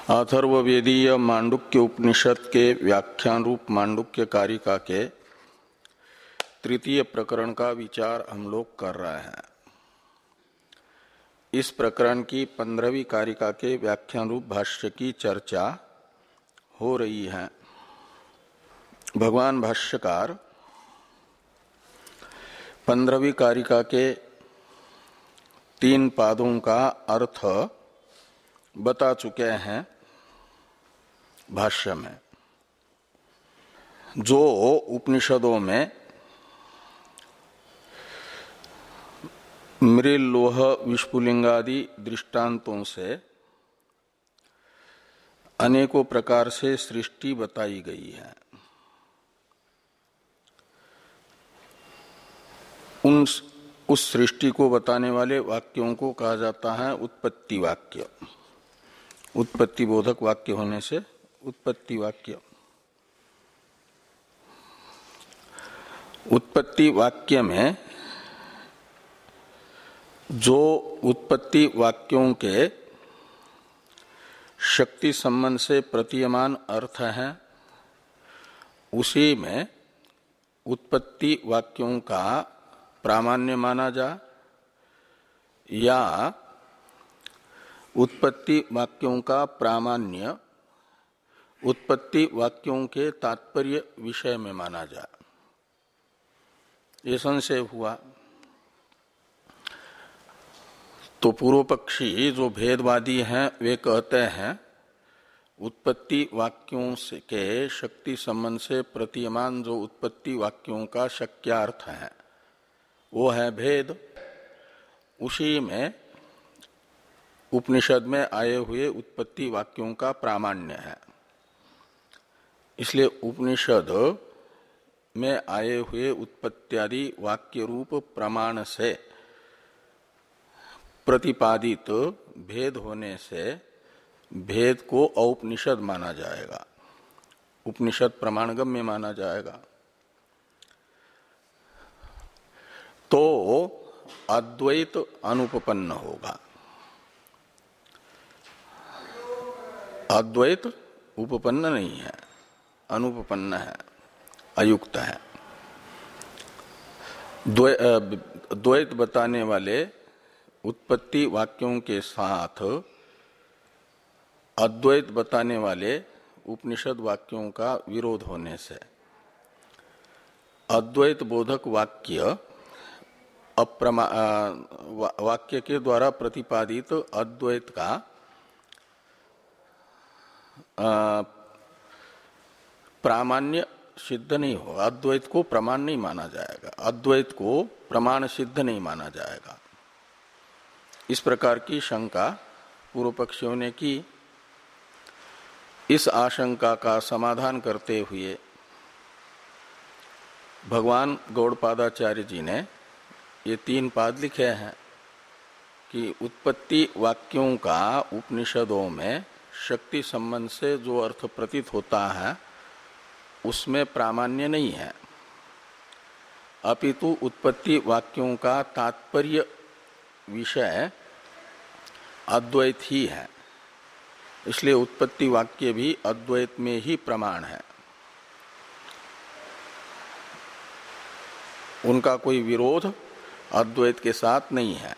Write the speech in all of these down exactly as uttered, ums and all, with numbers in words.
अथर्ववेदीय मांडुक्य उपनिषद के व्याख्यान रूप मांडुक्य कारिका के तृतीय प्रकरण का विचार हम लोग कर रहे हैं। इस प्रकरण की पंद्रहवीं कारिका के व्याख्यान रूप भाष्य की चर्चा हो रही है। भगवान भाष्यकार पंद्रहवीं कारिका के तीन पादों का अर्थ बता चुके हैं भाष्य में। जो उपनिषदों में मृल लोह विस्फुलिंगादि दृष्टांतों से अनेकों प्रकार से सृष्टि बताई गई है, उन उस सृष्टि को बताने वाले वाक्यों को कहा जाता है उत्पत्ति वाक्य। उत्पत्ति बोधक वाक्य होने से उत्पत्ति वाक्य। उत्पत्ति वाक्य में जो उत्पत्ति वाक्यों के शक्ति संबंध से प्रतीयमान अर्थ है, उसी में उत्पत्ति वाक्यों का प्रामाण्य माना जा या उत्पत्ति वाक्यों का प्रामाण्य उत्पत्ति वाक्यों के तात्पर्य विषय में माना जाए, ये संशय हुआ। तो पूर्व पक्षी जो भेदवादी हैं वे कहते हैं उत्पत्ति वाक्यों से के शक्ति संबंध से प्रतीयमान जो उत्पत्ति वाक्यों का शक्यार्थ है वो है भेद, उसी में उपनिषद में आए हुए उत्पत्ति वाक्यों का प्रामाण्य है। इसलिए उपनिषद में आए हुए उत्पत्त्यादि वाक्य रूप प्रमाण से प्रतिपादित भेद होने से भेद को औपनिषद माना जाएगा, उपनिषद प्रमाणगम्य माना जाएगा। तो अद्वैत अनुपपन्न होगा। अद्वैत उपपन्न नहीं है, अनुपपन्न है, अयुक्त है। द्वैत बताने वाले उत्पत्ति वाक्यों के साथ अद्वैत बताने वाले उपनिषद वाक्यों का विरोध होने से अद्वैत बोधक वाक्य अप्रमा वाक्य के द्वारा प्रतिपादित अद्वैत का प्रामाण्य सिद्ध नहीं होगा, अद्वैत को प्रमाण नहीं माना जाएगा, अद्वैत को प्रमाण सिद्ध नहीं माना जाएगा। इस प्रकार की शंका पूर्व पक्षियों ने की। इस आशंका का समाधान करते हुए भगवान गौड़पादाचार्य जी ने ये तीन पाद लिखे हैं कि उत्पत्ति वाक्यों का उपनिषदों में शक्ति संबंध से जो अर्थ प्रतीत होता है उसमें प्रामाण्य नहीं है, अपितु उत्पत्ति वाक्यों का तात्पर्य विषय अद्वैत ही है। इसलिए उत्पत्ति वाक्य भी अद्वैत में ही प्रमाण है, उनका कोई विरोध अद्वैत के साथ नहीं है।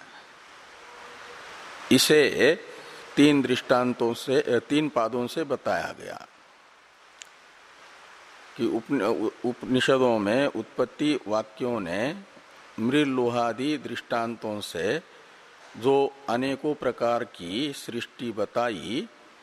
इसे तीन दृष्टांतों से, तीन पादों से बताया गया कि उपनिषदों में उत्पत्ति वाक्यों ने मृल लोहादि दृष्टांतों से जो अनेकों प्रकार की सृष्टि बताई,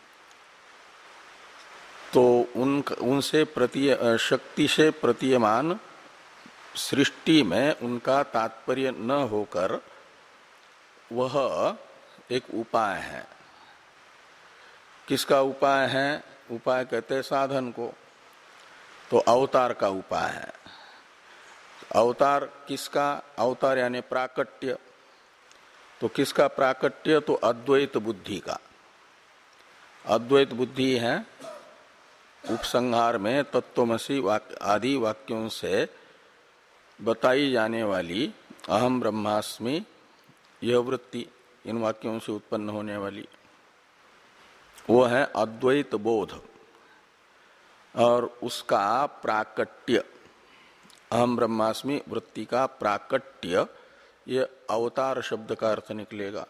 तो उन उनसे प्रतीय शक्ति से प्रतीयमान सृष्टि में उनका तात्पर्य न होकर वह एक उपाय है। किसका उपाय है? उपाय कहते हैं साधन को, तो अवतार का उपाय है। अवतार किसका? अवतार यानी प्राकट्य। तो किसका प्राकट्य? तो अद्वैत बुद्धि का। अद्वैत बुद्धि है उपसंहार में तत्वमसि वाक्य आदि वाक्यों से बताई जाने वाली अहम ब्रह्मास्मि यह वृत्ति, इन वाक्यों से उत्पन्न होने वाली। वो है अद्वैत बोध और उसका प्राकट्य, अहम ब्रह्मास्मि वृत्ति का प्राकट्य, ये अवतार शब्द का अर्थ निकलेगा।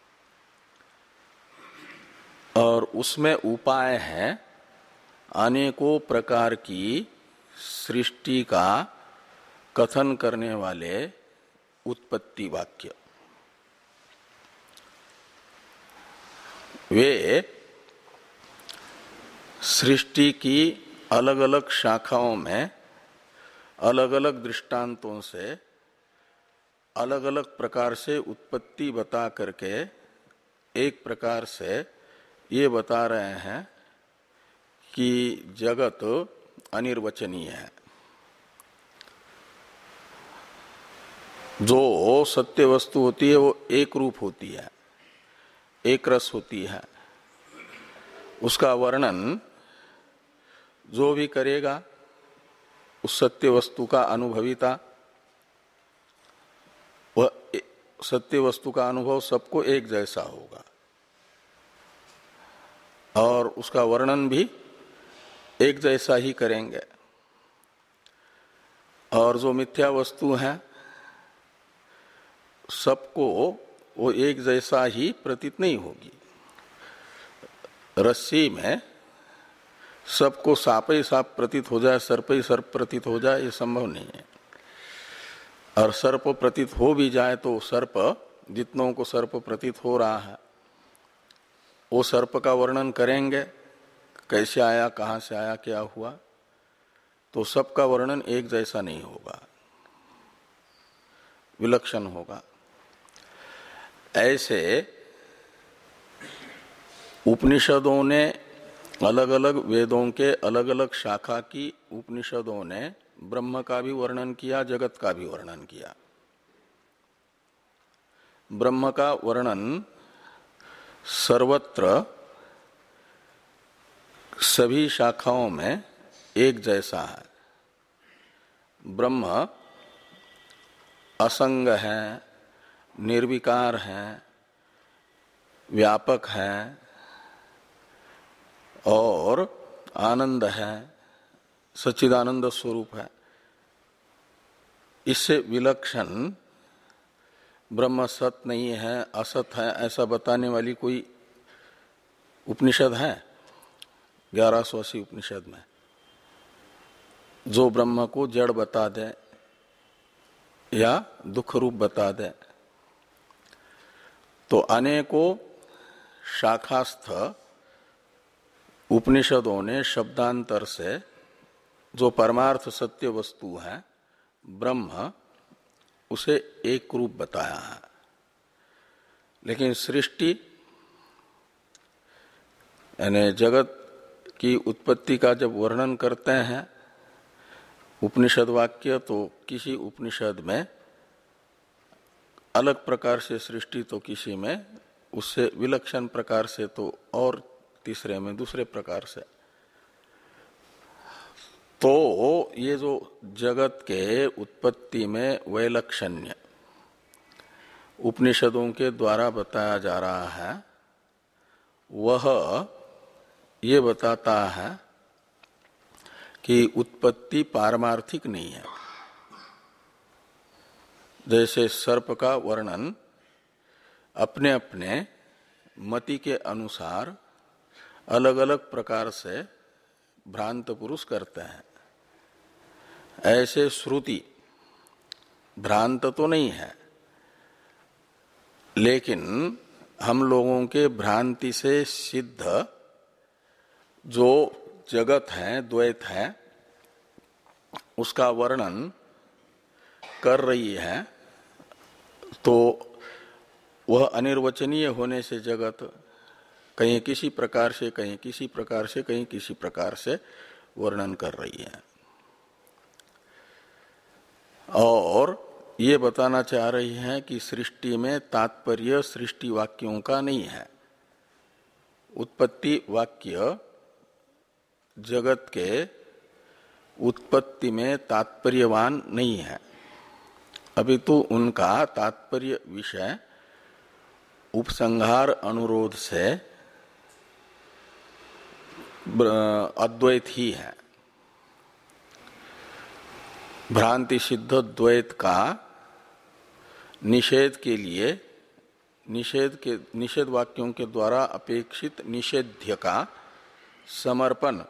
और उसमें उपाय है अनेकों प्रकार की सृष्टि का कथन करने वाले उत्पत्ति वाक्य। वे सृष्टि की अलग अलग शाखाओं में अलग अलग दृष्टांतों से अलग अलग प्रकार से उत्पत्ति बता करके एक प्रकार से ये बता रहे हैं कि जगत अनिर्वचनीय है। जो सत्य वस्तु होती है वो एक रूप होती है, एक रस होती है। उसका वर्णन जो भी करेगा उस सत्य वस्तु का अनुभविता, वह सत्य वस्तु का अनुभव सबको एक जैसा होगा और उसका वर्णन भी एक जैसा ही करेंगे। और जो मिथ्या वस्तु है सबको वो एक जैसा ही प्रतीत नहीं होगी। रस्सी में सबको साप ही साप प्रतीत हो जाए, सर्प ही सर्प प्रतीत हो जाए, ये संभव नहीं है। और सर्प प्रतीत हो भी जाए तो सर्प, जितनों को सर्प प्रतीत हो रहा है वो सर्प का वर्णन करेंगे, कैसे आया, कहाँ से आया, क्या हुआ, तो सबका वर्णन एक जैसा नहीं होगा, विलक्षण होगा। ऐसे उपनिषदों ने अलग अलग वेदों के अलग अलग शाखा की उपनिषदों ने ब्रह्म का भी वर्णन किया, जगत का भी वर्णन किया। ब्रह्म का वर्णन सर्वत्र सभी शाखाओं में एक जैसा है। ब्रह्म असंग है, निर्विकार है, व्यापक है और आनंद है, सच्चिदानंद स्वरूप है। इससे विलक्षण ब्रह्म सत नहीं है, असत है, ऐसा बताने वाली कोई उपनिषद है? ग्यारह सौ अस्सी उपनिषद में जो ब्रह्म को जड़ बता दे या दुख रूप बता दे, तो अनेकों शाखास्थ उपनिषदों ने शब्दांतर से जो परमार्थ सत्य वस्तु है ब्रह्म, उसे एक रूप बताया है। लेकिन सृष्टि यानी जगत की उत्पत्ति का जब वर्णन करते हैं उपनिषद वाक्य, तो किसी उपनिषद में अलग प्रकार से सृष्टि, तो किसी में उससे विलक्षण प्रकार से, तो और तीसरे में दूसरे प्रकार से। तो ये जो जगत के उत्पत्ति में वैलक्षण्य उपनिषदों के द्वारा बताया जा रहा है, वह ये बताता है कि उत्पत्ति पारमार्थिक नहीं है। जैसे सर्प का वर्णन अपने अपने मति के अनुसार अलग अलग प्रकार से भ्रांत पुरुष करते हैं, ऐसे श्रुति भ्रांत तो नहीं है, लेकिन हम लोगों के भ्रांति से सिद्ध जो जगत है, द्वैत है, उसका वर्णन कर रही है, तो वह अनिर्वचनीय होने से जगत कहीं किसी प्रकार से, कहीं किसी प्रकार से, कहीं किसी प्रकार से वर्णन कर रही है। और ये बताना चाह रही है कि सृष्टि में तात्पर्य सृष्टि वाक्यों का नहीं है। उत्पत्ति वाक्य जगत के उत्पत्ति में तात्पर्यवान नहीं है, अभी तो उनका तात्पर्य विषय उपसंहार अनुरोध से अद्वैत ही है। भ्रांति सिद्ध द्वैत का निषेध के लिए निषेध के निषेध वाक्यों के द्वारा अपेक्षित निषेध्य का समर्पण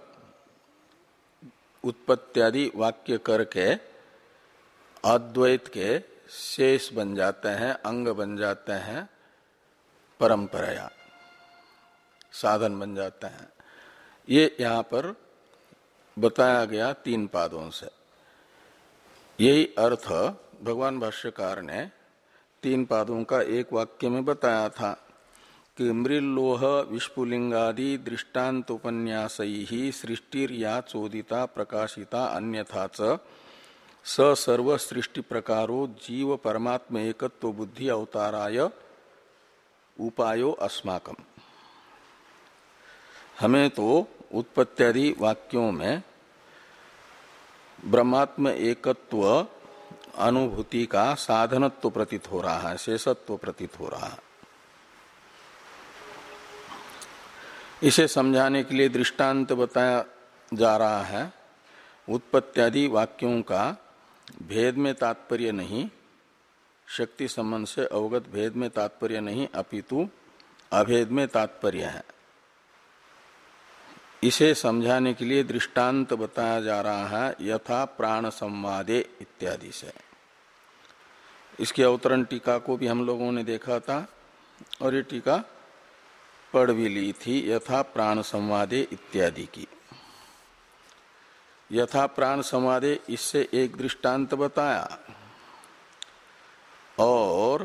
उत्पत्त्यादि वाक्य करके अद्वैत के शेष बन जाते हैं, अंग बन जाते हैं, परंपराया साधन बन जाते हैं। ये यहाँ पर बताया गया तीन पादों से। यही अर्थ भगवान भाष्यकार ने तीन पादों का एक वाक्य में बताया था कि मृल्लोह विस्फुलिंगादि दृष्टान्त उपन्यासै ही सृष्टिर्या चोदिता प्रकाशिता अन्यथा च स सर्व सृष्टि प्रकारो जीव परमात्म एकत्व बुद्धि अवताराय उपायो अस्माकम। हमें तो उत्पत्त्यादि वाक्यों में ब्रह्मात्म एकत्व अनुभूति का साधनत्व प्रतीत हो रहा है, शेषत्व प्रतीत हो रहा है। इसे समझाने के लिए दृष्टांत बताया जा रहा है। उत्पत्त्यादि वाक्यों का भेद में तात्पर्य नहीं, शक्ति संबंध से अवगत भेद में तात्पर्य नहीं, अपितु अभेद में तात्पर्य है। इसे समझाने के लिए दृष्टांत बताया जा रहा है यथा प्राण संवादे इत्यादि से। इसकी अवतरण टीका को भी हम लोगों ने देखा था और ये टीका पढ़ भी ली थी, यथा प्राण संवादे इत्यादि की। यथा प्राण संवादे इससे एक दृष्टांत बताया और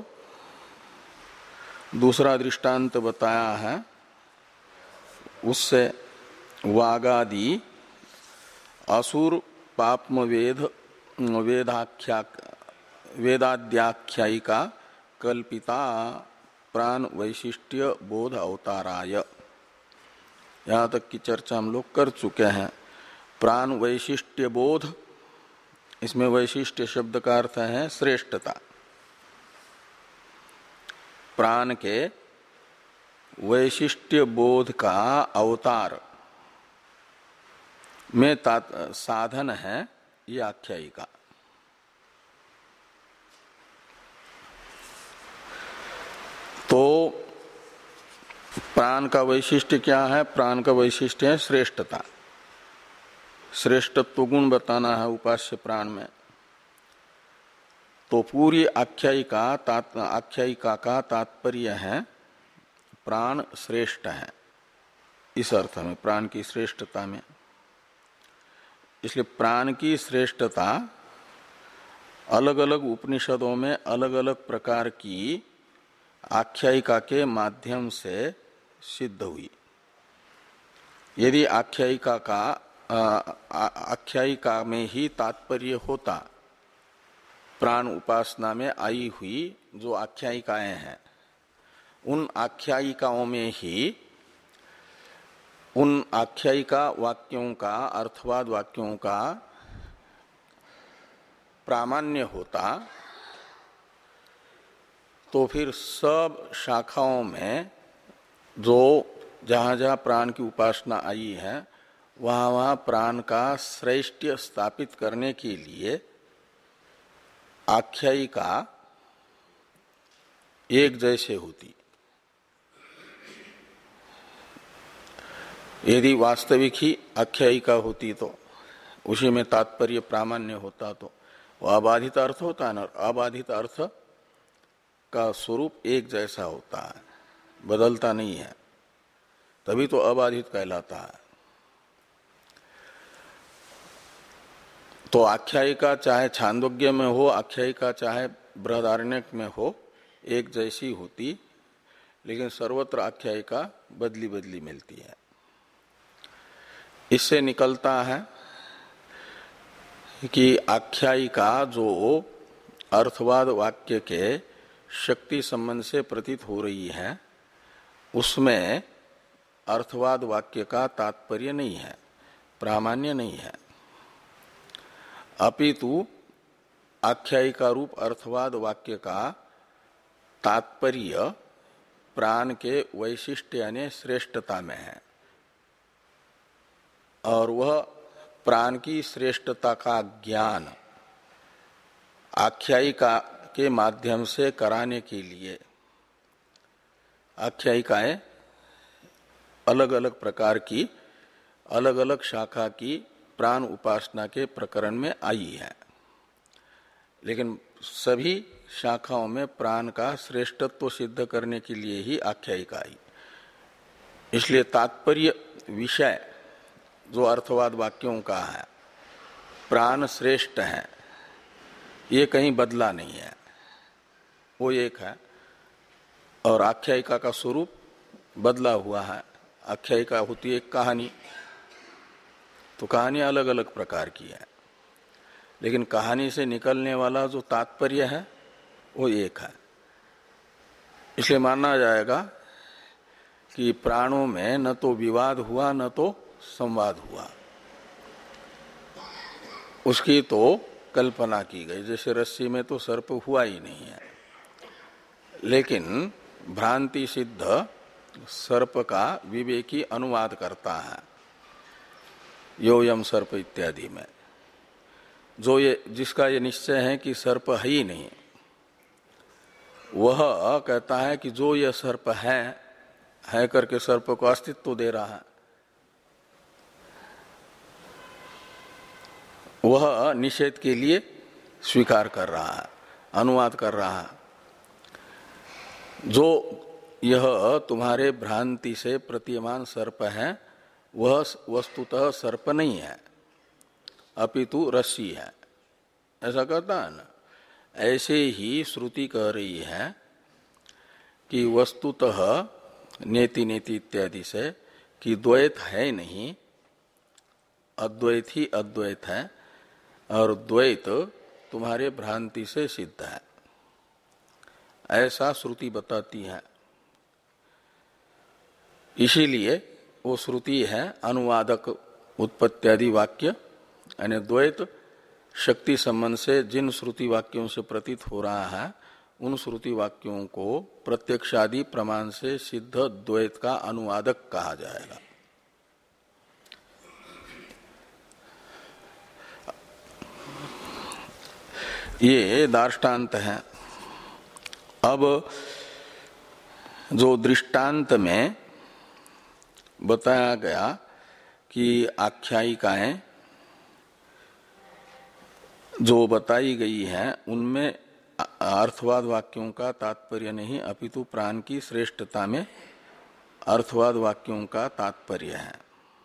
दूसरा दृष्टांत बताया है उससे वागादि असुर पाप्म वेद वेदाख्या वेदाद्याख्यायिका कल्पिता प्राण वैशिष्ट्य बोध अवताराय। यहाँ तक की चर्चा हम लोग कर चुके हैं। प्राण वैशिष्ट्य बोध, इसमें वैशिष्ट्य शब्द का अर्थ है श्रेष्ठता। प्राण के वैशिष्ट्य बोध का अवतार में साधन है ये आख्यायिका। तो प्राण का वैशिष्ट्य क्या है? प्राण का वैशिष्ट्य है श्रेष्ठता। श्रेष्ठत्व गुण बताना है उपास्य प्राण में। तो पूरी आख्यायिका आख्यायिका का तात्पर्य है प्राण श्रेष्ठ है, इस अर्थ में प्राण की श्रेष्ठता में। इसलिए प्राण की श्रेष्ठता अलग अलग उपनिषदों में अलग अलग प्रकार की आख्यायिका के माध्यम से सिद्ध हुई। यदि आख्यायिका का आख्यायिका में ही तात्पर्य होता, प्राण उपासना में आई हुई जो आख्यायिकाएं हैं उन आख्यायिकाओं में ही उन आख्यायिका वाक्यों का अर्थवाद वाक्यों का प्रामाण्य होता, तो फिर सब शाखाओं में जो जहां जहां प्राण की उपासना आई है वहां वहां प्राण का श्रेष्ठ्य स्थापित करने के लिए आख्यायिका एक जैसे होती। यदि वास्तविक ही आख्यायिका होती तो उसी में तात्पर्य प्रामाण्य होता तो वो अबाधित अर्थ होता है ना। अबाधित अर्थ का स्वरूप एक जैसा होता है, बदलता नहीं है, तभी तो अबाधित कहलाता है। तो आख्यायिका चाहे छांदोग्य में हो, आख्यायिका चाहे बृहदारण्यक में हो, एक जैसी होती, लेकिन सर्वत्र आख्यायिका बदली बदली मिलती है। इससे निकलता है कि आख्यायिका जो अर्थवाद वाक्य के शक्ति संबंध से प्रतीत हो रही है उसमें अर्थवाद वाक्य का तात्पर्य नहीं है, प्रामाण्य नहीं है, अपितु आख्यायिका रूप अर्थवाद वाक्य का तात्पर्य प्राण के वैशिष्ट्य यानी श्रेष्ठता में है। और वह प्राण की श्रेष्ठता का ज्ञान आख्यायिका के माध्यम से कराने के लिए, आख्यायिकाएं अलग अलग प्रकार की, अलग अलग शाखा की प्राण उपासना के प्रकरण में आई है, लेकिन सभी शाखाओं में प्राण का श्रेष्ठत्व सिद्ध करने के लिए ही आख्यायिका आई। इसलिए तात्पर्य विषय जो अर्थवाद वाक्यों का है, प्राण श्रेष्ठ है, ये कहीं बदला नहीं है, वो एक है। और आख्यायिका का स्वरूप बदला हुआ है। आख्यायिका होती है एक कहानी, तो कहानी अलग अलग प्रकार की है, लेकिन कहानी से निकलने वाला जो तात्पर्य है वो एक है। इसलिए मानना जाएगा कि प्राणों में न तो विवाद हुआ न तो संवाद हुआ, उसकी तो कल्पना की गई। जैसे रस्सी में तो सर्प हुआ ही नहीं है, लेकिन भ्रांति सिद्ध सर्प का विवेकी अनुवाद करता है योयम सर्प इत्यादि में। जो ये जिसका ये निश्चय है कि सर्प है ही नहीं, वह कहता है कि जो यह सर्प है है करके सर्प को अस्तित्व दे रहा है, वह निषेध के लिए स्वीकार कर रहा है, अनुवाद कर रहा है। जो यह तुम्हारे भ्रांति से प्रतीयमान सर्प है वह वस्तुतः सर्प नहीं है, अपितु रस्सी है, ऐसा कहता है ना। ऐसे ही श्रुति कह रही है कि वस्तुतः नेति नेति इत्यादि से कि द्वैत है नहीं, अद्वैत ही अद्वैत है, और द्वैत तुम्हारे भ्रांति से सिद्ध है, ऐसा श्रुति बताती है। इसीलिए वो श्रुति है अनुवादक उत्पत्त्यादि वाक्य, यानी द्वैत शक्ति संबंध से जिन श्रुति वाक्यों से प्रतीत हो रहा है उन श्रुति वाक्यों को प्रत्यक्षादि प्रमाण से सिद्ध द्वैत का अनुवादक कहा जाएगा। ये दार्ष्टान्त है। अब जो दृष्टांत में बताया गया कि आख्यायिकाएं जो बताई गई है उनमें अर्थवाद वाक्यों का तात्पर्य नहीं अपितु प्राण की श्रेष्ठता में अर्थवाद वाक्यों का तात्पर्य है,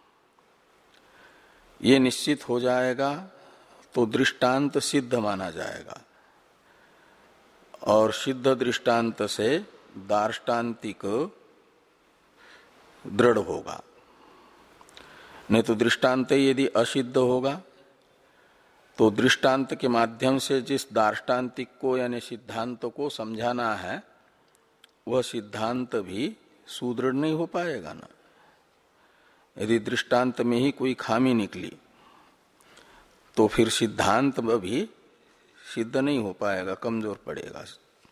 ये निश्चित हो जाएगा तो दृष्टांत सिद्ध माना जाएगा। और सिद्ध दृष्टांत से दार्ष्टान्तिक दृढ़ होगा। नहीं तो दृष्टांत यदि असिद्ध होगा तो दृष्टांत के माध्यम से जिस दार्ष्टान्तिक को यानी सिद्धांत को समझाना है वह सिद्धांत भी सुदृढ़ नहीं हो पाएगा ना। यदि दृष्टांत में ही कोई खामी निकली तो फिर सिद्धांत भी सिद्ध नहीं हो पाएगा, कमजोर पड़ेगा।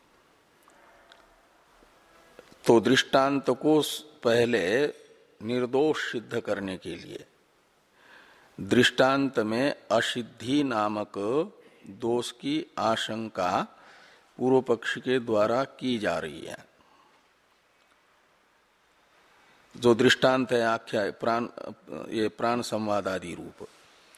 तो दृष्टांत को पहले निर्दोष सिद्ध करने के लिए दृष्टांत में असिद्धि नामक दोष की आशंका पूर्व पक्ष के द्वारा की जा रही है। जो दृष्टांत है आख्या प्राण ये प्राण संवाद आदि रूप,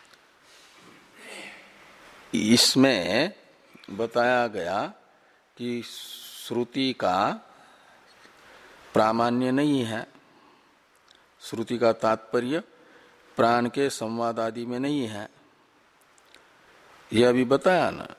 इसमें बताया गया कि श्रुति का प्रामाण्य नहीं है, श्रुति का तात्पर्य प्राण के संवाद आदि में नहीं है, यह अभी बताया ना।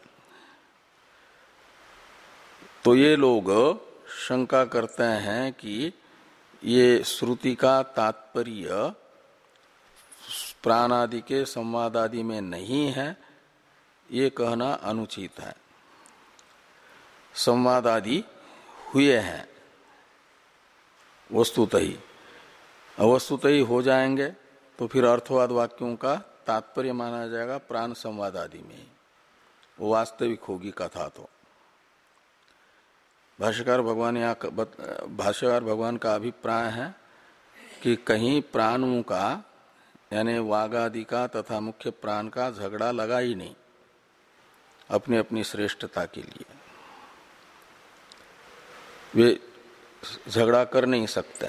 तो ये लोग शंका करते हैं कि ये श्रुति का तात्पर्य प्राण आदि के संवाद आदि में नहीं है, ये कहना अनुचित है। संवाद आदि हुए हैं वस्तुतः ही, अवस्तुतः ही हो जाएंगे तो फिर अर्थवाद वाक्यों का तात्पर्य माना जाएगा प्राण संवाद आदि में, वो वास्तविक होगी कथा। तो भाष्यकार भगवान या भाष्यकार भगवान का अभिप्राय है कि कहीं प्राणों का यानी वागादि का तथा मुख्य प्राण का झगड़ा लगा ही नहीं अपनी अपनी श्रेष्ठता के लिए। वे झगड़ा कर नहीं सकते।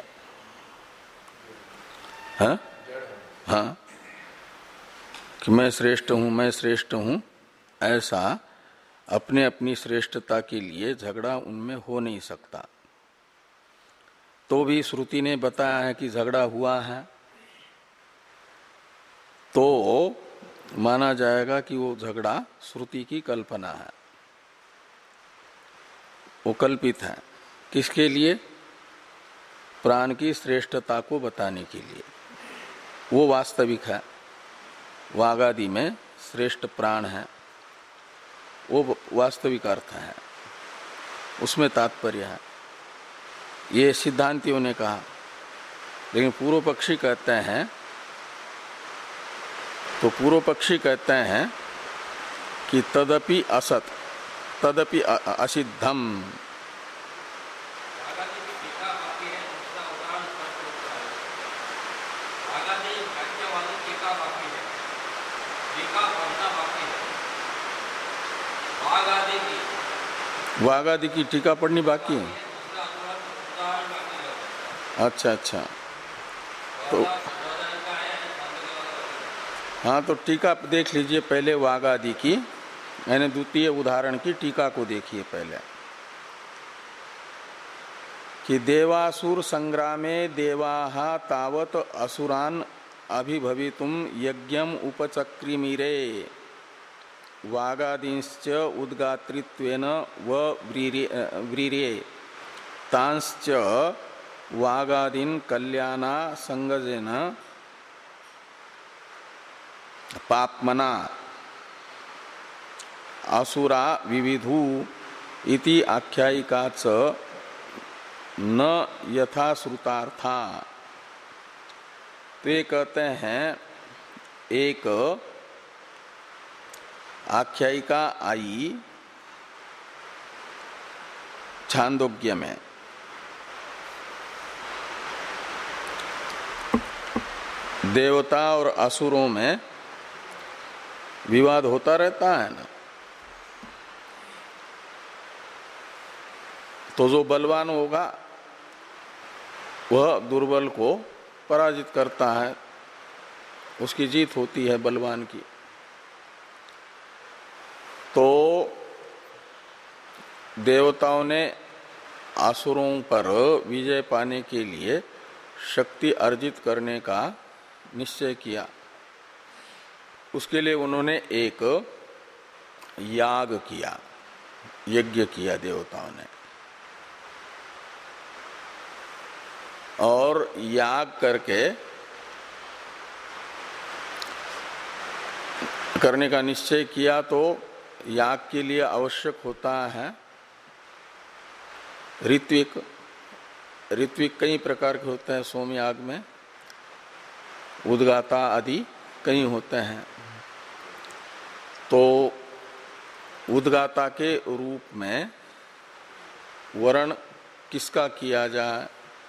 हाँ हाँ कि मैं श्रेष्ठ हूं मैं श्रेष्ठ हूं ऐसा अपने अपनी श्रेष्ठता के लिए झगड़ा उनमें हो नहीं सकता। तो भी श्रुति ने बताया है कि झगड़ा हुआ है तो माना जाएगा कि वो झगड़ा श्रुति की कल्पना है, वो कल्पित है। किसके लिए? प्राण की श्रेष्ठता को बताने के लिए। वो वास्तविक है, वागादि में श्रेष्ठ प्राण है, वो वास्तविक अर्थ है, उसमें तात्पर्य है। ये सिद्धांतियों ने कहा। लेकिन पूर्व पक्षी कहते हैं तो पूर्व पक्षी कहते हैं कि तदपि असत तदपि असिद्धम। वागादि की टीका पढ़नी बाकी है। अच्छा अच्छा तो हाँ तो टीका देख लीजिए पहले वागादि की, यानी द्वितीय उदाहरण की टीका को देखिए पहले कि देवासुर संग्रामे देवाः तावत असुरान अभिभवितुम यज्ञम उपचक्रिमीरे वागादींश्च उद्गात्रित्वेन व व्रीरे तांश्च वागादीन कल्याणा संगजेन पाप्मना असुरा विविधु इति आख्यायिका च न यथा श्रुतार्था। तो ये कहते हैं एक आख्यायिका आई छांदोग्य में, देवता और असुरों में विवाद होता रहता है ना। तो जो बलवान होगा वह दुर्बल को पराजित करता है, उसकी जीत होती है बलवान की। तो देवताओं ने असुरों पर विजय पाने के लिए शक्ति अर्जित करने का निश्चय किया। उसके लिए उन्होंने एक याग किया, यज्ञ किया देवताओं ने। और याग करके करने का निश्चय किया तो याग के लिए आवश्यक होता है ऋत्विक। ऋत्विक कई प्रकार के होते हैं, सोम याग में उद्गाता आदि कई होते हैं। तो उद्गाता के रूप में वर्ण किसका किया जाए?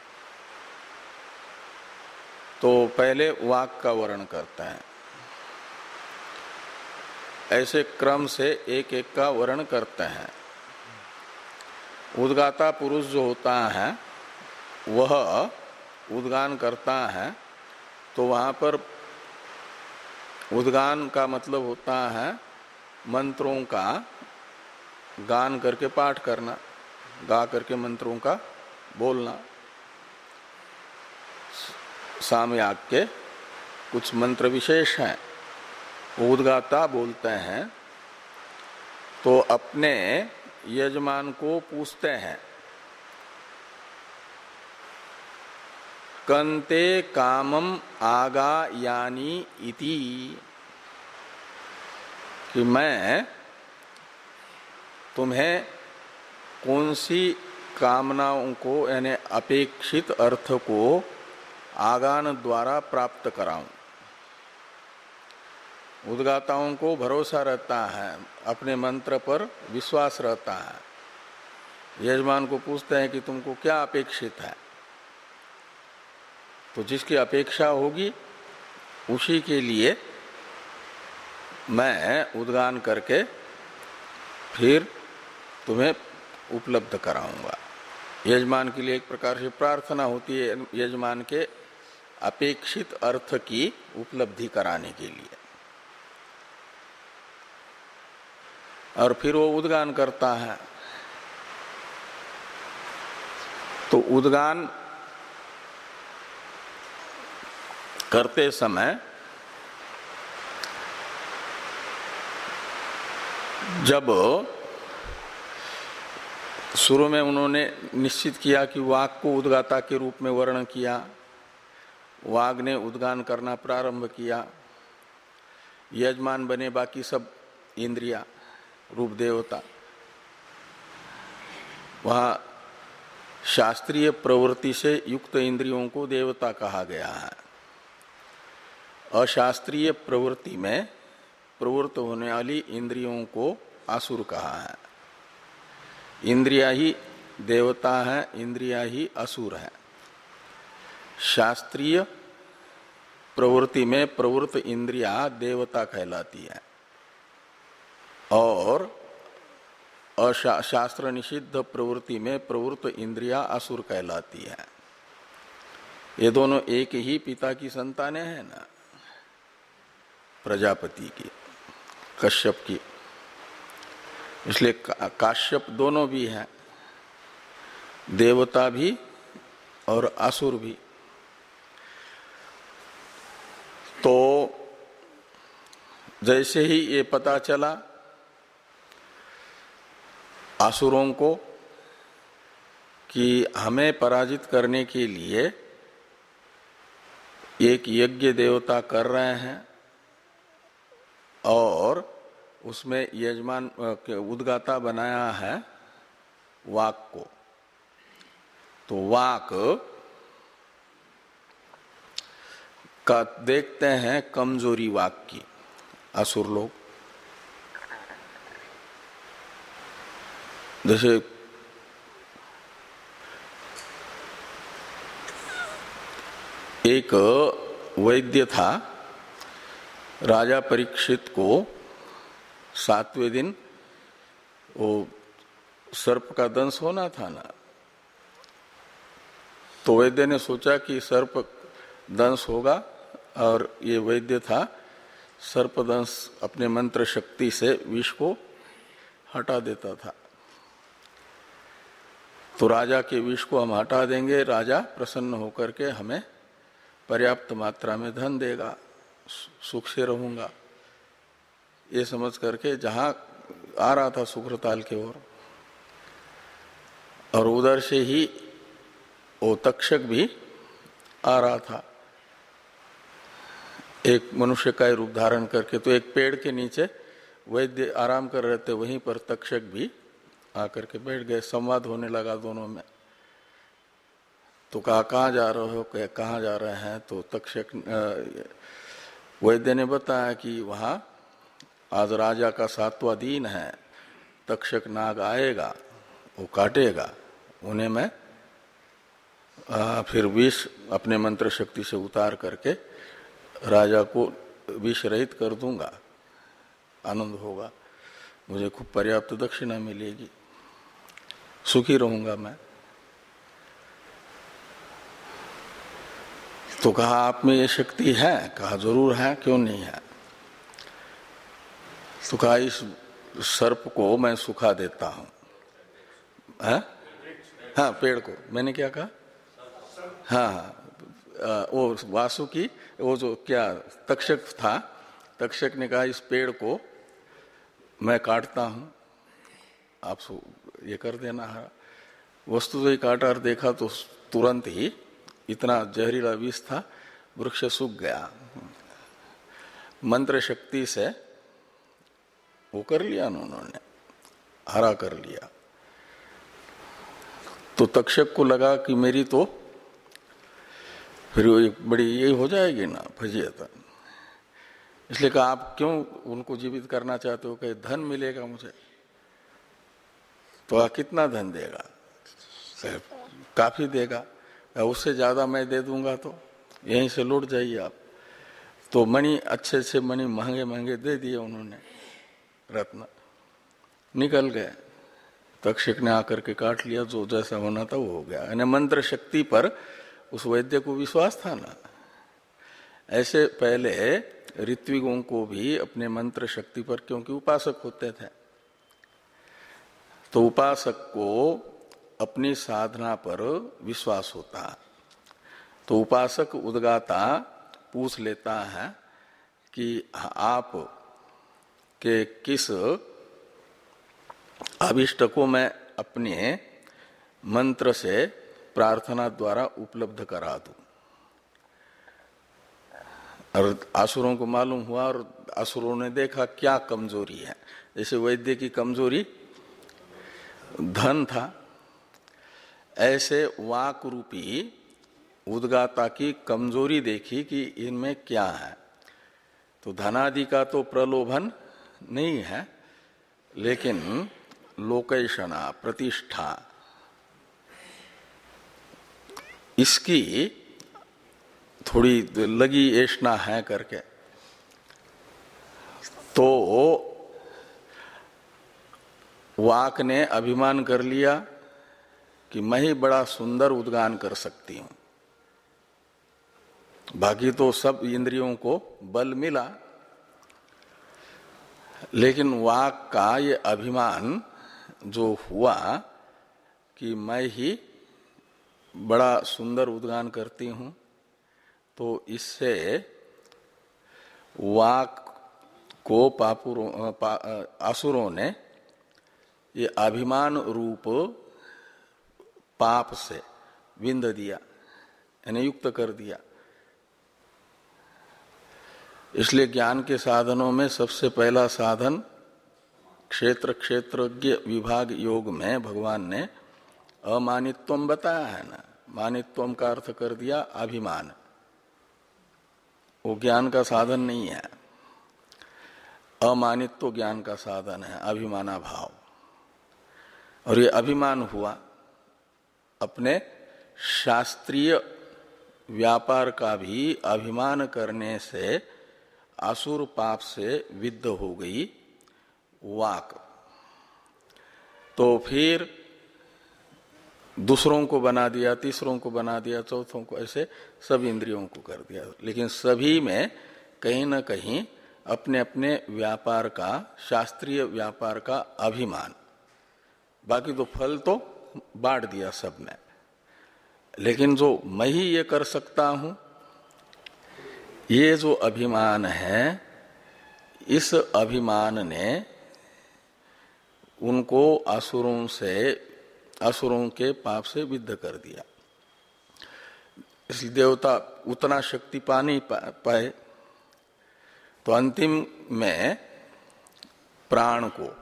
तो पहले वाक का वर्ण करते हैं, ऐसे क्रम से एक एक का वर्ण करते हैं। उद्गाता पुरुष जो होता है वह उद्गान करता है, तो वहां पर उद्गान का मतलब होता है मंत्रों का गान करके पाठ करना, गा करके मंत्रों का बोलना। सामयाग के कुछ मंत्र विशेष हैं, उद्गाता बोलते हैं। तो अपने यजमान को पूछते हैं कंते कामम आगा यानी इति, कि मैं तुम्हें कौन सी कामनाओं को यानी अपेक्षित अर्थ को आगान द्वारा प्राप्त कराऊं। उद्गाताओं को भरोसा रहता है, अपने मंत्र पर विश्वास रहता है। यजमान को पूछते हैं कि तुमको क्या अपेक्षित है, तो जिसकी अपेक्षा होगी उसी के लिए मैं उद्गान करके फिर तुम्हें उपलब्ध कराऊंगा। यजमान के लिए एक प्रकार से प्रार्थना होती है यजमान के अपेक्षित अर्थ की उपलब्धि कराने के लिए, और फिर वो उद्गान करता है। तो उद्गान करते समय जब शुरू में उन्होंने निश्चित किया कि वाक को उद्गाता के रूप में वर्णन किया, वाग ने उद्गान करना प्रारंभ किया, यजमान बने बाकी सब इंद्रिया रूप देवता। वहां शास्त्रीय प्रवृत्ति से युक्त इंद्रियों को देवता कहा गया है। अशास्त्रीय प्रवृत्ति में प्रवृत्त होने वाली इंद्रियों को आसुर कहा है। इंद्रिया ही देवता है, इंद्रिया ही असुर है। शास्त्रीय प्रवृत्ति में प्रवृत्त इंद्रिया देवता कहलाती है और अशास्त्र निषिद्ध प्रवृत्ति में प्रवृत्त इंद्रिया असुर कहलाती है। ये दोनों एक ही पिता की संतानें हैं ना, प्रजापति की, कश्यप की। इसलिए काश्यप दोनों भी हैं, देवता भी और असुर भी। तो जैसे ही ये पता चला असुरों को कि हमें पराजित करने के लिए एक यज्ञ देवता कर रहे हैं और उसमें यजमान उद्गाता बनाया है वाक को, तो वाक का देखते हैं कमजोरी वाक की असुर लोग। जैसे एक वैद्य था, राजा परीक्षित को सातवें दिन वो सर्प का दंश होना था ना, तो वैद्य ने सोचा कि सर्प दंश होगा और ये वैद्य था, सर्प दंश अपने मंत्र शक्ति से विष को हटा देता था। तो राजा के विष को हम हटा देंगे, राजा प्रसन्न होकर के हमें पर्याप्त मात्रा में धन देगा, सुख से रहूंगा, ये समझ करके जहां आ रहा था सुक्रताल की ओर, और उधर से ही वो तक्षक भी आ रहा था एक मनुष्य का रूप धारण करके। तो एक पेड़ के नीचे वैद्य आराम कर रहे थे, वहीं पर तक्षक भी आकर के बैठ गए। संवाद होने लगा दोनों में। तो कहा कहाँ जा रहे हो, कहे कहाँ जा रहे हैं। तो तक्षक वैद्य ने बताया कि वहाँ आज राजा का सातवां दिन है, तक्षक नाग आएगा, वो काटेगा, उन्हें मैं आ, फिर विष अपने मंत्र शक्ति से उतार करके राजा को विष रहित कर दूंगा, आनंद होगा, मुझे खूब पर्याप्त दक्षिणा मिलेगी, सुखी रहूंगा मैं। तो कहा आप में ये शक्ति है? कहा जरूर है, क्यों नहीं है। तो कहा इस सर्प को मैं सुखा देता हूं। है? हाँ, पेड़ को। मैंने क्या कहा? हाँ, वो वासुकी, वो जो क्या तक्षक था, तक्षक ने कहा इस पेड़ को मैं काटता हूं, आप ये कर देना है। वस्तु तो ही काटा और देखा तो तुरंत ही इतना जहरीला विष था, वृक्ष सूख गया। मंत्र शक्ति से वो कर लिया उन्होंने, हरा कर लिया। तो तक्षक को लगा कि मेरी तो फिर बड़ी ये हो जाएगी ना फजीयत। इसलिए कहा आप क्यों उनको जीवित करना चाहते हो? कहे धन मिलेगा मुझे। तो आ, कितना धन देगा? काफी देगा। उससे ज्यादा मैं दे दूंगा तो यहीं से लौट जाइए आप। तो मणि अच्छे अच्छे मणि महंगे महंगे दे दिए उन्होंने, रत्न निकल गए। तक्षक ने आकर के काट लिया, जो जैसा होना था वो हो गया। यानी मंत्र शक्ति पर उस वैद्य को विश्वास था ना। ऐसे पहले ऋत्विकों को भी अपने मंत्र शक्ति पर, क्योंकि उपासक होते थे, तो उपासक को अपनी साधना पर विश्वास होता। तो उपासक उद्गाता पूछ लेता है कि आप के किस अभिष्ट को मैं अपने मंत्र से प्रार्थना द्वारा उपलब्ध करा दूं। और असुरों को मालूम हुआ और असुरों ने देखा क्या कमजोरी है। जैसे वैद्य की कमजोरी धन था, ऐसे वाक रूपी उद्गाता की कमजोरी देखी कि इनमें क्या है। तो धनादि का तो प्रलोभन नहीं है, लेकिन लोकेशना, प्रतिष्ठा, इसकी थोड़ी लगी ऐशना है करके, तो वाक ने अभिमान कर लिया कि मैं ही बड़ा सुंदर उद्गान कर सकती हूं। बाकी तो सब इंद्रियों को बल मिला, लेकिन वाक का ये अभिमान जो हुआ कि मैं ही बड़ा सुंदर उद्गान करती हूं, तो इससे वाक को पापुरों पा, असुरों ने ये अभिमान रूप पाप से विंद दिया, यानी युक्त कर दिया। इसलिए ज्ञान के साधनों में सबसे पहला साधन क्षेत्र क्षेत्रज्ञ विभाग योग में भगवान ने अमानित्वम बताया है ना। मानित्वम का अर्थ कर दिया अभिमान, वो ज्ञान का साधन नहीं है। अमानित्व ज्ञान का साधन है, अभिमाना भाव। और ये अभिमान हुआ अपने शास्त्रीय व्यापार का भी अभिमान करने से असुर पाप से विद्ध हो गई वाक। तो फिर दूसरों को बना दिया, तीसरों को बना दिया, चौथों को, ऐसे सब इंद्रियों को कर दिया। लेकिन सभी में कहीं न कहीं अपने अपने व्यापार का, शास्त्रीय व्यापार का अभिमान। बाकी तो फल तो बांट दिया सब ने, लेकिन जो मैं ही ये कर सकता हूं, ये जो अभिमान है, इस अभिमान ने उनको असुरों से, असुरों के पाप से विद्ध कर दिया। इसलिए देवता उतना शक्ति पा नहीं पाए, तो अंतिम में प्राण को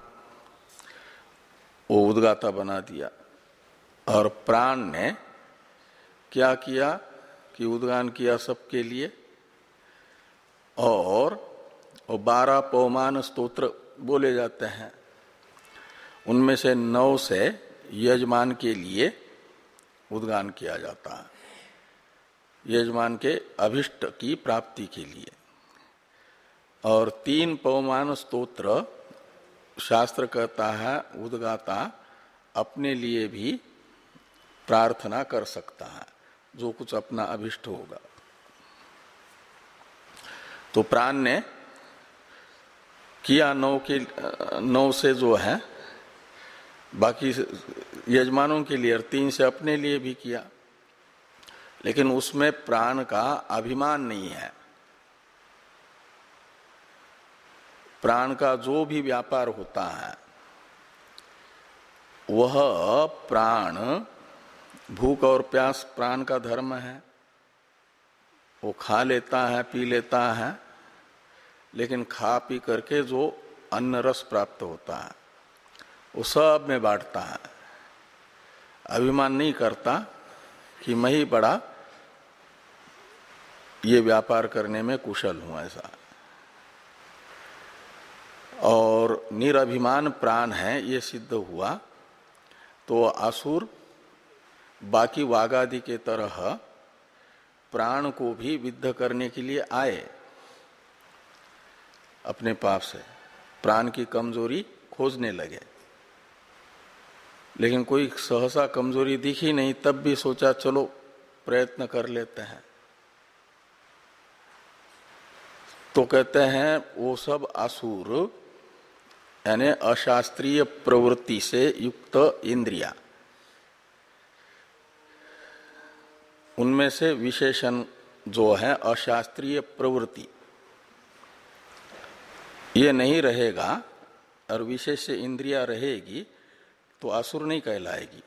वो उद्गाता बना दिया। और प्राण ने क्या किया कि उद्गान किया सबके लिए, और वो बारह पवमान स्तोत्र बोले जाते हैं, उनमें से नौ से यजमान के लिए उद्गान किया जाता है, यजमान के अभिष्ट की प्राप्ति के लिए। और तीन पवमान स्तोत्र शास्त्र कहता है उद्गाता अपने लिए भी प्रार्थना कर सकता है, जो कुछ अपना अभिष्ट होगा। तो प्राण ने किया नौ के नौ से जो है, बाकी यजमानों के लिए, और तीन से अपने लिए भी किया। लेकिन उसमें प्राण का अभिमान नहीं है। प्राण का जो भी व्यापार होता है वह प्राण, भूख और प्यास प्राण का धर्म है, वो खा लेता है, पी लेता है, लेकिन खा पी करके जो अन्न रस प्राप्त होता है वो सब में बांटता है। अभिमान नहीं करता कि मैं ही बड़ा ये व्यापार करने में कुशल हूं, ऐसा। और निरभिमान प्राण है, ये सिद्ध हुआ। तो असुर बाकी वागादि के तरह प्राण को भी विद्ध करने के लिए आए, अपने पाप से, प्राण की कमजोरी खोजने लगे। लेकिन कोई सहसा कमजोरी दिखी नहीं, तब भी सोचा चलो प्रयत्न कर लेते हैं। तो कहते हैं वो सब असुर यानी अशास्त्रीय प्रवृत्ति से युक्त इंद्रिया, उनमें से विशेषण जो है अशास्त्रीय प्रवृत्ति, ये नहीं रहेगा और विशेष इंद्रिया रहेगी तो असुर नहीं कहलाएगी।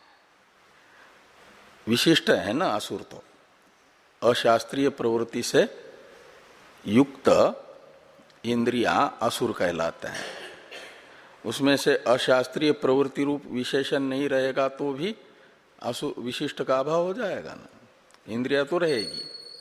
विशिष्ट है ना असुर, तो अशास्त्रीय प्रवृत्ति से युक्त इंद्रिया असुर कहलाते हैं। उसमें से अशास्त्रीय प्रवृत्ति रूप विशेषण नहीं रहेगा तो भी असुर विशिष्ट का अभाव हो जाएगा ना, इंद्रिया तो रहेगी।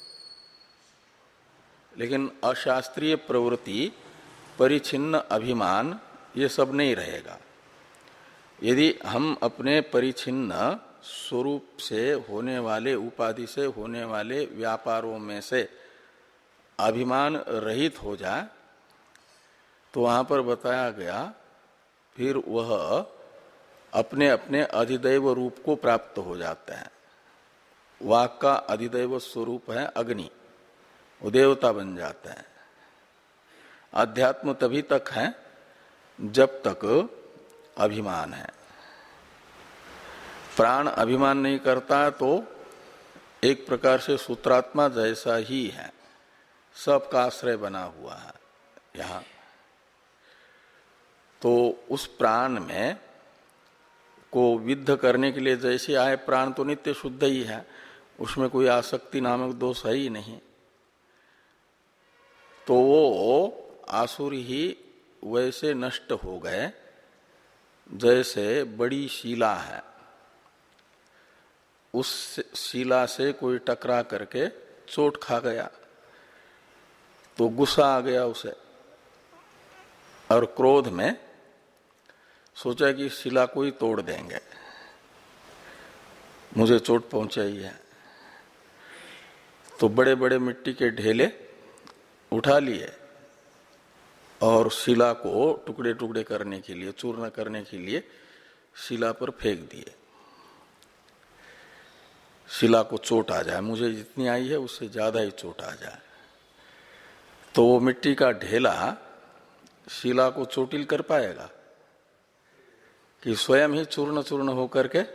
लेकिन अशास्त्रीय प्रवृत्ति, परिचिन्न अभिमान, ये सब नहीं रहेगा। यदि हम अपने परिचिन्न स्वरूप से होने वाले, उपाधि से होने वाले व्यापारों में से अभिमान रहित हो जाए तो वहां पर बताया गया फिर वह अपने अपने अधिदैव रूप को प्राप्त हो जाते हैं। वाक का अधिदैव स्वरूप है अग्नि, वो देवता बन जाते हैं। अध्यात्म तभी तक है जब तक अभिमान है। प्राण अभिमान नहीं करता तो एक प्रकार से सूत्रात्मा जैसा ही है, सबका आश्रय बना हुआ है यहाँ। तो उस प्राण में को विद्ध करने के लिए जैसे आए, प्राण तो नित्य शुद्ध ही है, उसमें कोई आसक्ति नामक दोष है ही नहीं। तो वो आसुर ही वैसे नष्ट हो गए जैसे बड़ी शिला है, उस शिला से कोई टकरा करके चोट खा गया तो गुस्सा आ गया उसे, और क्रोध में सोचा कि शिला को ही तोड़ देंगे, मुझे चोट पहुंचाई है। तो बड़े बड़े मिट्टी के ढेले उठा लिए और शिला को टुकड़े टुकड़े करने के लिए, चूर्ण करने के लिए शिला पर फेंक दिए। शिला को चोट आ जाए, मुझे जितनी आई है उससे ज्यादा ही चोट आ जाए। तो वो मिट्टी का ढेला शिला को चोटिल कर पाएगा कि स्वयं ही चूर्ण चूर्ण होकर के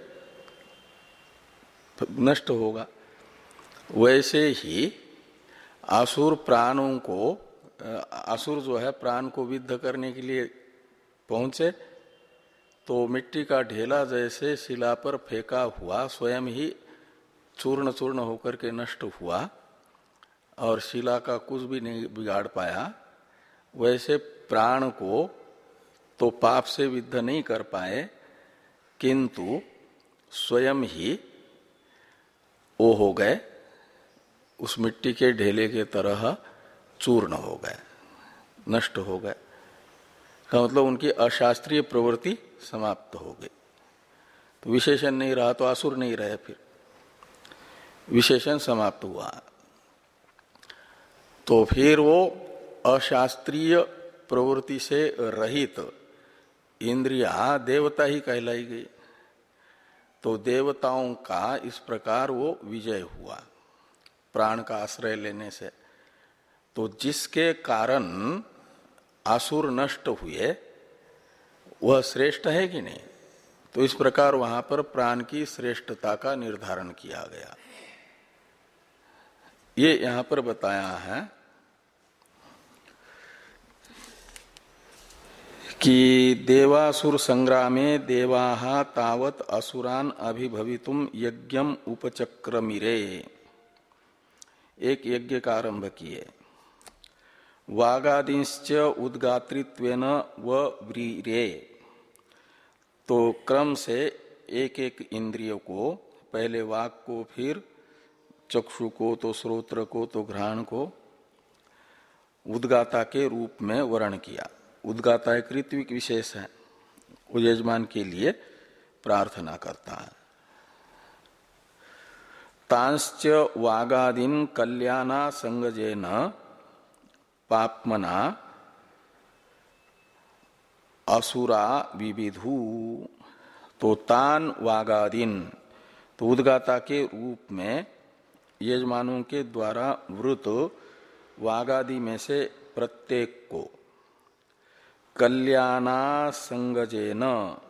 नष्ट होगा। वैसे ही असुर प्राणों को, असुर जो है प्राण को विद्ध करने के लिए पहुंचे तो मिट्टी का ढेला जैसे शिला पर फेंका हुआ स्वयं ही चूर्ण चूर्ण होकर के नष्ट हुआ और शिला का कुछ भी नहीं बिगाड़ पाया, वैसे प्राण को तो पाप से विद्ध नहीं कर पाए किंतु स्वयं ही वो हो गए, उस मिट्टी के ढेले के तरह चूर्ण हो गए, नष्ट हो गए। का मतलब उनकी अशास्त्रीय प्रवृत्ति समाप्त हो गई। तो विशेषण नहीं रहा तो असुर नहीं रहे, फिर विशेषण समाप्त हुआ। तो फिर वो अशास्त्रीय प्रवृत्ति से रहित इंद्रिया देवता ही कहलाई गई। तो देवताओं का इस प्रकार वो विजय हुआ प्राण का आश्रय लेने से। तो जिसके कारण असुर नष्ट हुए वह श्रेष्ठ है कि नहीं? तो इस प्रकार वहां पर प्राण की श्रेष्ठता का निर्धारण किया गया। ये यहां पर बताया है कि देवासुर संग्रामे देवाहा तावत असुरान अभिभवितुम यज्ञम उपचक्रमिरे। एक यज्ञ का आरंभ किए। वागादिश्च उद्गात्रित्वेन व व्रीरे। तो क्रम से एक एक इंद्रिय को, पहले वाक को, फिर चक्षु को, तो श्रोत्र को, तो घ्राण को उद्गाता के रूप में वर्ण किया। उद्गाता एक ऋत्विक विशेष है, वो यजमान के लिए प्रार्थना करता है। तांश्च वागादिन कल्याणा संगजेन पापमना असुरा विविधु, तो तान वागादीन, तो उद्गाता के रूप में यजमानों के द्वारा वृत वागादि में से प्रत्येक को कल्याणासंगजेन,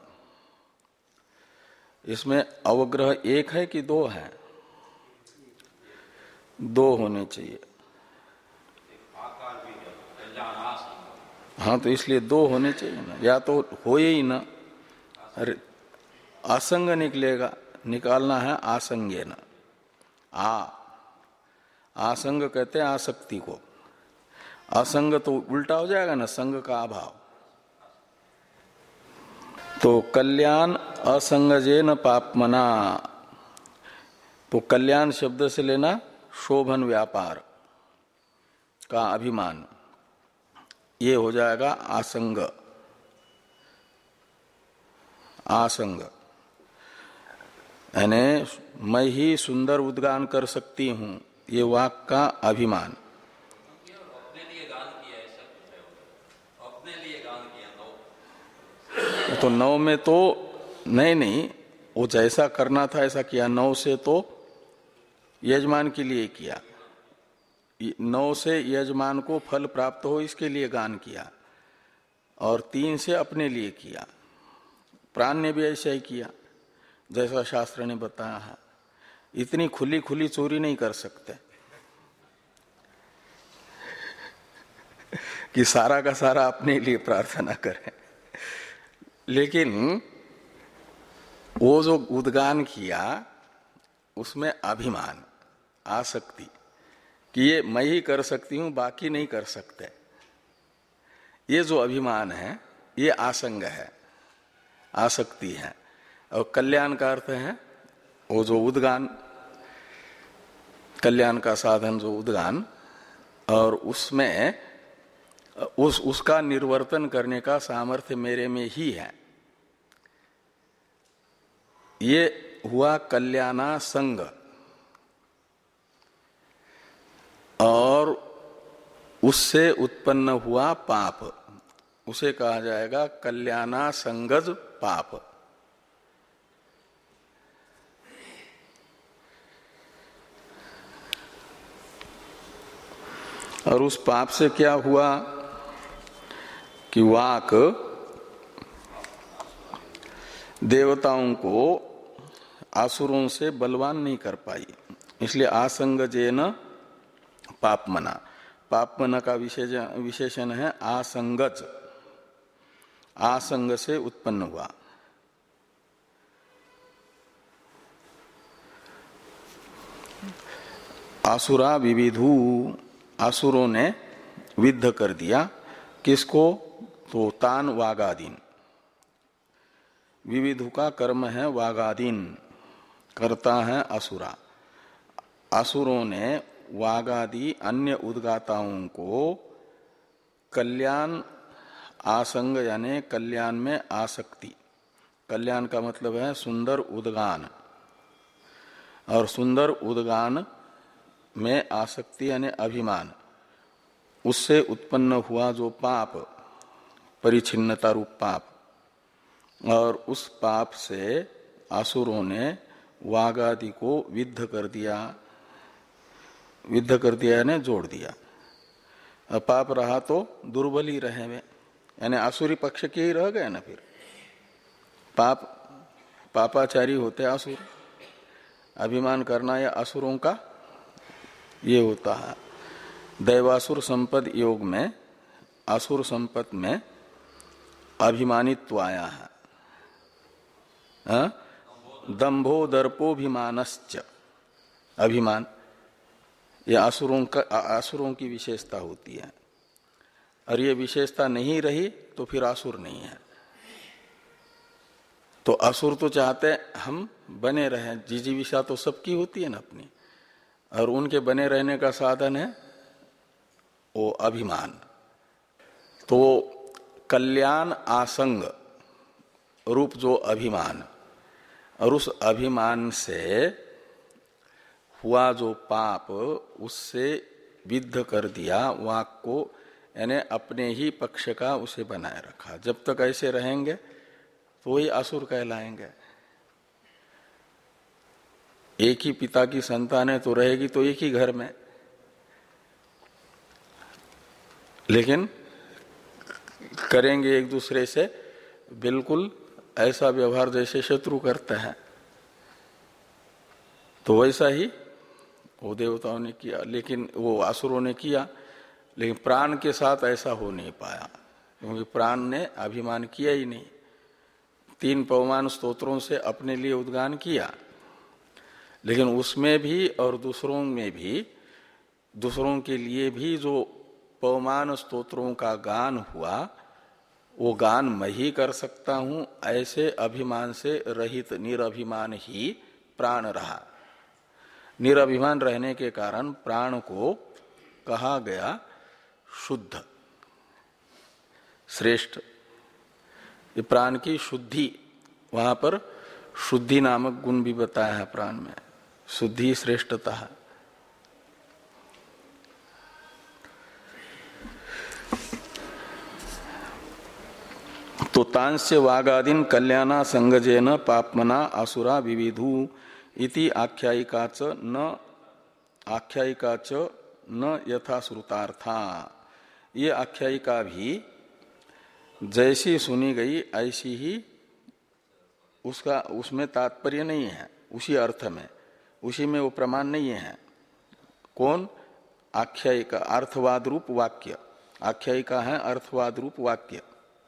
इसमें अवग्रह एक है कि दो है? दो होने चाहिए। हाँ, तो इसलिए दो होने चाहिए ना, या तो हो ही ना। अरे असंग निकलेगा, निकालना है आसंगे न। आ आसंग कहते हैं आसक्ति को, असंग तो उल्टा हो जाएगा ना, संग का अभाव। तो कल्याण असंगजेन पापमना, तो कल्याण शब्द से लेना शोभन व्यापार का अभिमान, ये हो जाएगा आसंग। आसंग यानी मैं ही सुंदर उद्गान कर सकती हूं, ये वाक का अभिमान। अपने लिए गान किया, ऐसा अपने लिए गान किया नौ। तो नौ में तो नहीं नहीं, वो जैसा करना था ऐसा किया। नौ से तो यजमान के लिए किया, नौ से यजमान को फल प्राप्त हो इसके लिए गान किया, और तीन से अपने लिए किया। प्राण ने भी ऐसा ही किया जैसा शास्त्र ने बताया है। इतनी खुली खुली चोरी नहीं कर सकते कि सारा का सारा अपने लिए प्रार्थना करें, लेकिन वो जो उद्गान किया उसमें अभिमान, आसक्ति कि ये मैं ही कर सकती हूं, बाकी नहीं कर सकते, ये जो अभिमान है ये आसंग है, आसक्ति है। और कल्याण का अर्थ है वो जो उद्गान, कल्याण का साधन जो उद्गान, और उसमें उस उसका निर्वर्तन करने का सामर्थ्य मेरे में ही है, ये हुआ कल्याणा संग। और उससे उत्पन्न हुआ पाप, उसे कहा जाएगा कल्याणा संगज पाप। और उस पाप से क्या हुआ कि वाक देवताओं को आसुरों से बलवान नहीं कर पाई, इसलिए आसंगजेन पापमना। पापमना का विशेषण है आसंगज, आसंग से उत्पन्न हुआ। आसुरा विविधु, आसुरों ने विद्ध कर दिया किसको? तो तान वागादीन। विविधु का कर्म है वागादीन, करता है असुरा। असुरों ने वागादि अन्य उद्गाताओं को कल्याण आसंग यानी कल्याण में आसक्ति, कल्याण का मतलब है सुंदर उद्गान, और सुंदर उद्गान में आसक्ति यानी अभिमान, उससे उत्पन्न हुआ जो पाप, परिच्छिन्नता रूप पाप, और उस पाप से असुरों ने वागादि को विद्ध कर दिया। विद्ध कर दिया यानी जोड़ दिया। अब पाप रहा तो दुर्बल ही रहे वे, यानी आसुरी पक्ष के ही रह गए ना। फिर पाप पापाचारी होते असुर, अभिमान करना या असुरों का ये होता है। दैवासुर संपद योग में असुर संपद में अभिमानित्व आया है, हा? दंभो दर्पोभिमानश्च, अभिमान यह असुरों का, असुरों की विशेषता होती है। और ये विशेषता नहीं रही तो फिर असुर नहीं है। तो असुर तो चाहते हम बने रहें, जिजीविषा तो सबकी होती है ना अपनी, और उनके बने रहने का साधन है वो अभिमान। तो कल्याण आसंग रूप जो अभिमान, और उस अभिमान से हुआ जो पाप, उससे विद्ध कर दिया वाक को, यानी अपने ही पक्ष का उसे बनाए रखा। जब तक ऐसे रहेंगे तो वही असुर कहलाएंगे। एक ही पिता की संतान है तो रहेगी तो एक ही घर में, लेकिन करेंगे एक दूसरे से बिल्कुल ऐसा व्यवहार जैसे शत्रु करते हैं। तो वैसा ही वो देवताओं ने किया, लेकिन वो असुरों ने किया, लेकिन प्राण के साथ ऐसा हो नहीं पाया, क्योंकि प्राण ने अभिमान किया ही नहीं। तीन पवमान स्तोत्रों से अपने लिए उद्गान किया, लेकिन उसमें भी और दूसरों में भी, दूसरों के लिए भी जो पवमान स्तोत्रों का गान हुआ, वो गान मैं ही कर सकता हूं, ऐसे अभिमान से रहित निरभिमान ही प्राण रहा। निरभिमान रहने के कारण प्राण को कहा गया शुद्ध, श्रेष्ठ। ये प्राण की शुद्धि, वहां पर शुद्धि नामक गुण भी बताया है प्राण में, शुद्धि श्रेष्ठता है। तो तांस्य वागादीन कल्याणा संगजेन पापमना असुरा विविधु इति आख्यायिकाच न आख्यायिकाच न यथा श्रुतार्था। ये आख्यायिका भी जैसी सुनी गई ऐसी ही उसका उसमें तात्पर्य नहीं है, उसी अर्थ में, उसी में वो प्रमाण नहीं है। कौन? आख्यायिका, अर्थवाद रूप वाक्य। आख्यायिका है अर्थवाद रूप वाक्य।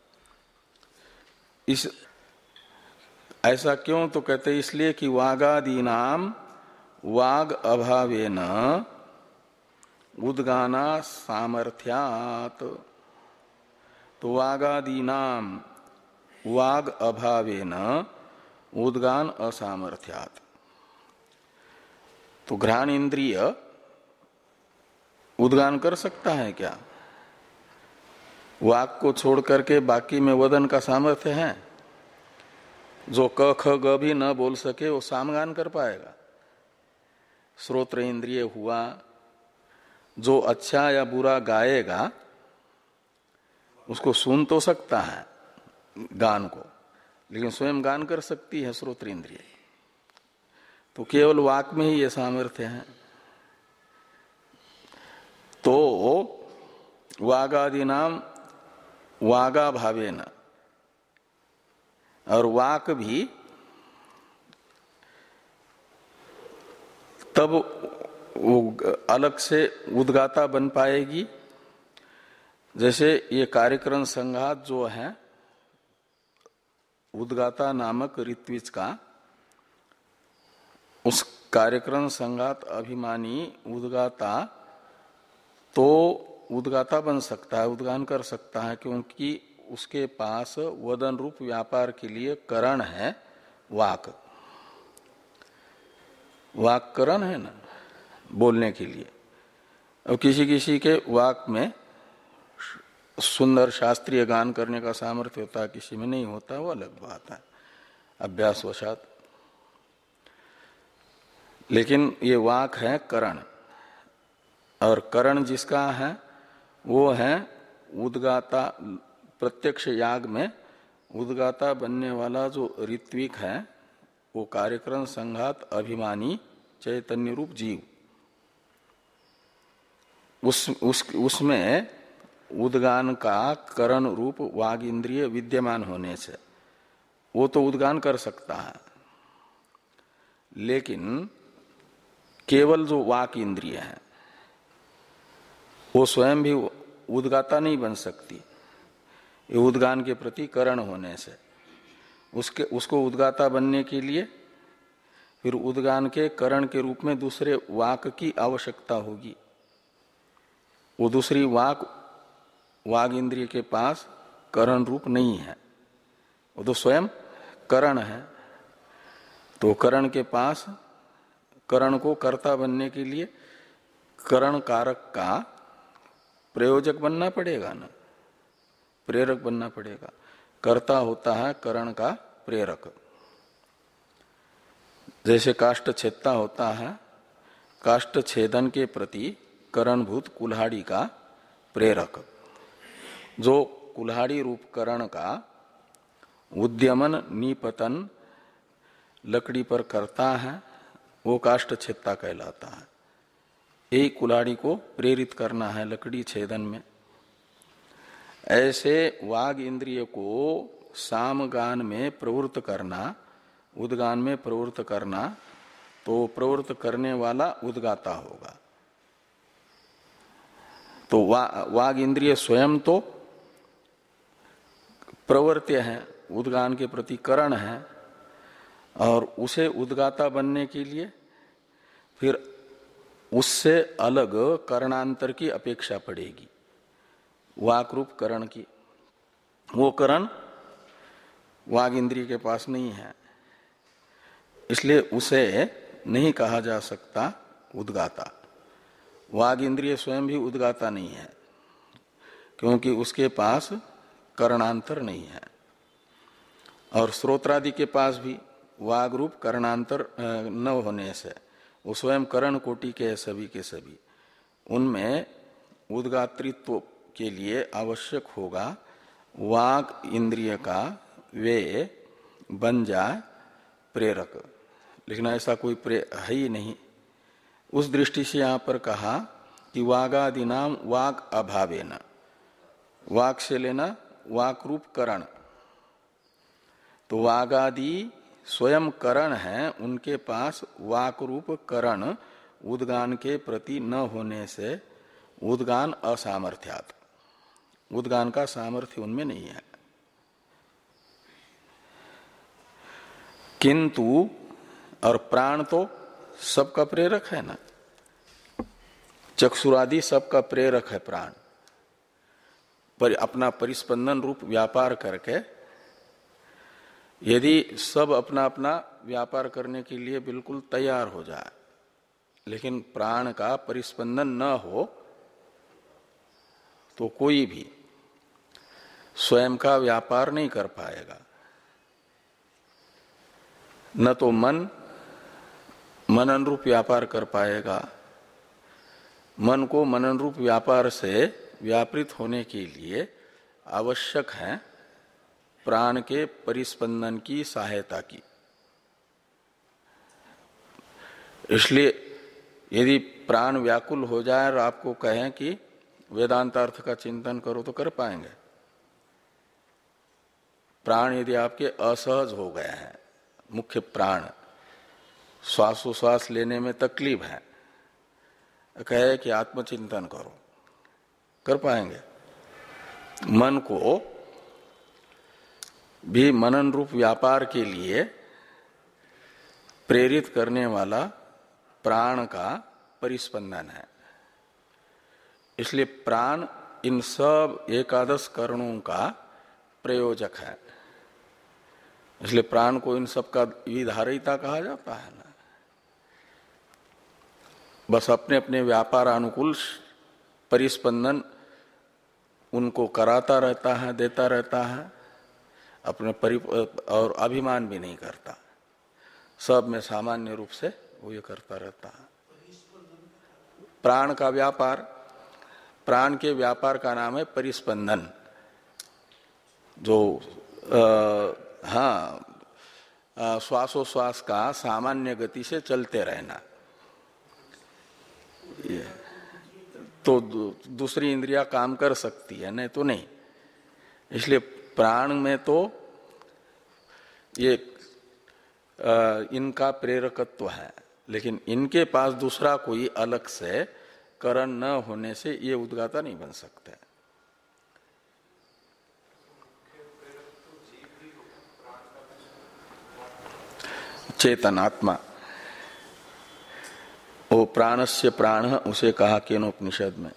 इस ऐसा क्यों? तो कहते इसलिए कि वागादीनाम वाग अभावेन उद्गाना सामर्थ्यात्। तो वागादीनाम वाग अभावेन उद्गान असामर्थ्यात्। तो घ्राण इंद्रिय उद्गान कर सकता है क्या? वाक को छोड़ करके बाकी में वदन का सामर्थ्य है। जो क ख ग भी न बोल सके वो सामगान कर पाएगा। श्रोत्र इंद्रिय हुआ, जो अच्छा या बुरा गाएगा उसको सुन तो सकता है गान को, लेकिन स्वयं गान कर सकती है श्रोत्र इंद्रिय। तो केवल वाक में ही ये सामर्थ्य है। तो वागादि नाम वागा भावेन, और वाक भी तब वो अलग से उद्गाता बन पाएगी। जैसे ये कार्यक्रम संघात जो है उद्गाता नामक ऋत्विज का, उस कार्यक्रम संघात अभिमानी उद्गाता तो उद्गाता बन सकता है, उद्गान कर सकता है, क्योंकि उसके पास वदन रूप व्यापार के लिए करण है वाक। वाक करण है ना बोलने के लिए। और किसी किसी के वाक में सुंदर शास्त्रीय गान करने का सामर्थ्य होता है, किसी में नहीं होता, वो अलग बात है, अभ्यासवशात। लेकिन ये वाक है करण, और करण जिसका है वो है उद्गाता। प्रत्यक्ष याग में उद्गाता बनने वाला जो ऋत्विक है वो कार्यक्रम संघात अभिमानी चैतन्य रूप जीव। उस, उस उसमें उद्गान का करण रूप वाग इंद्रिय विद्यमान होने से वो तो उद्गान कर सकता है, लेकिन केवल जो वाक इंद्रिय है वो स्वयं भी उद्गाता नहीं बन सकती। ये उद्गान के प्रति करण होने से उसके उसको उद्गाता बनने के लिए फिर उद्गान के करण के रूप में दूसरे वाक की आवश्यकता होगी। वो दूसरी वाक वाग इंद्रिय के पास करण रूप नहीं है, वो तो स्वयं करण है। तो करण के पास करण को कर्ता बनने के लिए करण कारक का प्रयोजक बनना पड़ेगा ना, प्रेरक बनना पड़ेगा। कर्ता होता है करण का प्रेरक। जैसे काष्ठ छेदता होता है काष्ठ छेदन के प्रति करणभूत कुल्हाड़ी का प्रेरक। जो कुल्हाड़ी रूप करण का उद्यमन निपतन लकड़ी पर करता है वो काष्ठछेदता कहलाता है। यही कुल्हाड़ी को प्रेरित करना है लकड़ी छेदन में। ऐसे वाग इंद्रिय को सामगान में प्रवृत्त करना, उद्गान में प्रवृत्त करना, तो प्रवृत्त करने वाला उद्गाता होगा। तो वा, वाग इंद्रिय स्वयं तो प्रवर्त्य है, उद्गान के प्रति करण है, और उसे उद्गाता बनने के लिए फिर उससे अलग करणांतर की अपेक्षा पड़ेगी, वाक रूप करण की। वो करण वाग इंद्रिय के पास नहीं है, इसलिए उसे नहीं कहा जा सकता उद्गाता। वाग इंद्रिय स्वयं भी उद्गाता नहीं है, क्योंकि उसके पास करणांतर नहीं है। और श्रोत्रादि के पास भी वाग रूप करणांतर न होने से वो स्वयं करण कोटि के सभी के सभी, उनमें उद्गातृत्व के लिए आवश्यक होगा वाग इंद्रिय का वे बन जाए प्रेरक, लेकिन ऐसा कोई प्रे है ही नहीं। उस दृष्टि से यहां पर कहा कि वागादि नाम वाग अभावेन, वाग से लेना वाक रूप करण। तो वागादि स्वयं करण है, उनके पास वाक रूप करण उद्गान के प्रति न होने से उद्गान असामर्थ्यात्, उद्गान का सामर्थ्य उनमें नहीं है। किंतु और प्राण तो सबका प्रेरक है ना, चक्षुरादि सबका प्रेरक है प्राण, पर अपना परिस्पंदन रूप व्यापार करके यदि सब अपना अपना व्यापार करने के लिए बिल्कुल तैयार हो जाए, लेकिन प्राण का परिस्पंदन न हो, तो कोई भी स्वयं का व्यापार नहीं कर पाएगा। न तो मन मनन रूप व्यापार कर पाएगा, मन को मनन रूप व्यापार से व्यापृत होने के लिए आवश्यक है प्राण के परिस्पंदन की सहायता की। इसलिए यदि प्राण व्याकुल हो जाए और आपको कहें कि वेदांतार्थ का चिंतन करो तो कर पाएंगे? प्राण यदि आपके असहज हो गए हैं, मुख्य प्राण श्वासोश्वास लेने में तकलीफ है, कहे कि आत्मचिंतन करो, कर पाएंगे? मन को भी मनन रूप व्यापार के लिए प्रेरित करने वाला प्राण का परिस्पंदन है। इसलिए प्राण इन सब एकादश करणों का प्रयोजक है। इसलिए प्राण को इन सब का विधारयिता कहा जाता है ना। बस अपने अपने व्यापार अनुकूल परिस्पंदन उनको कराता रहता है, देता रहता है, अपने परि और अभिमान भी नहीं करता, सब में सामान्य रूप से वो ये करता रहता है। प्राण का व्यापार, प्राण के व्यापार का नाम है परिस्पंदन। जो आ, हाँ श्वासोश्वास का सामान्य गति से चलते रहना, ये तो दूसरी इंद्रियां काम कर सकती है, नहीं तो नहीं। इसलिए प्राण में तो ये आ, इनका प्रेरकत्व है, लेकिन इनके पास दूसरा कोई अलग से करण न होने से ये उद्गाता नहीं बन सकते। चेतन आत्मा, वो प्राणस्य प्राण उसे कहा केनोपनिषद में,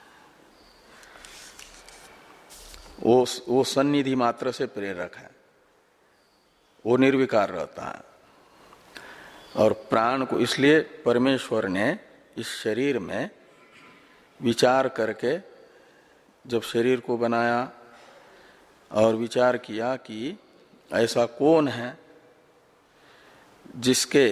वो वो सन्निधि मात्र से प्रेरक है, वो निर्विकार रहता है। और प्राण को इसलिए परमेश्वर ने इस शरीर में विचार करके जब शरीर को बनाया और विचार किया कि ऐसा कौन है जिसके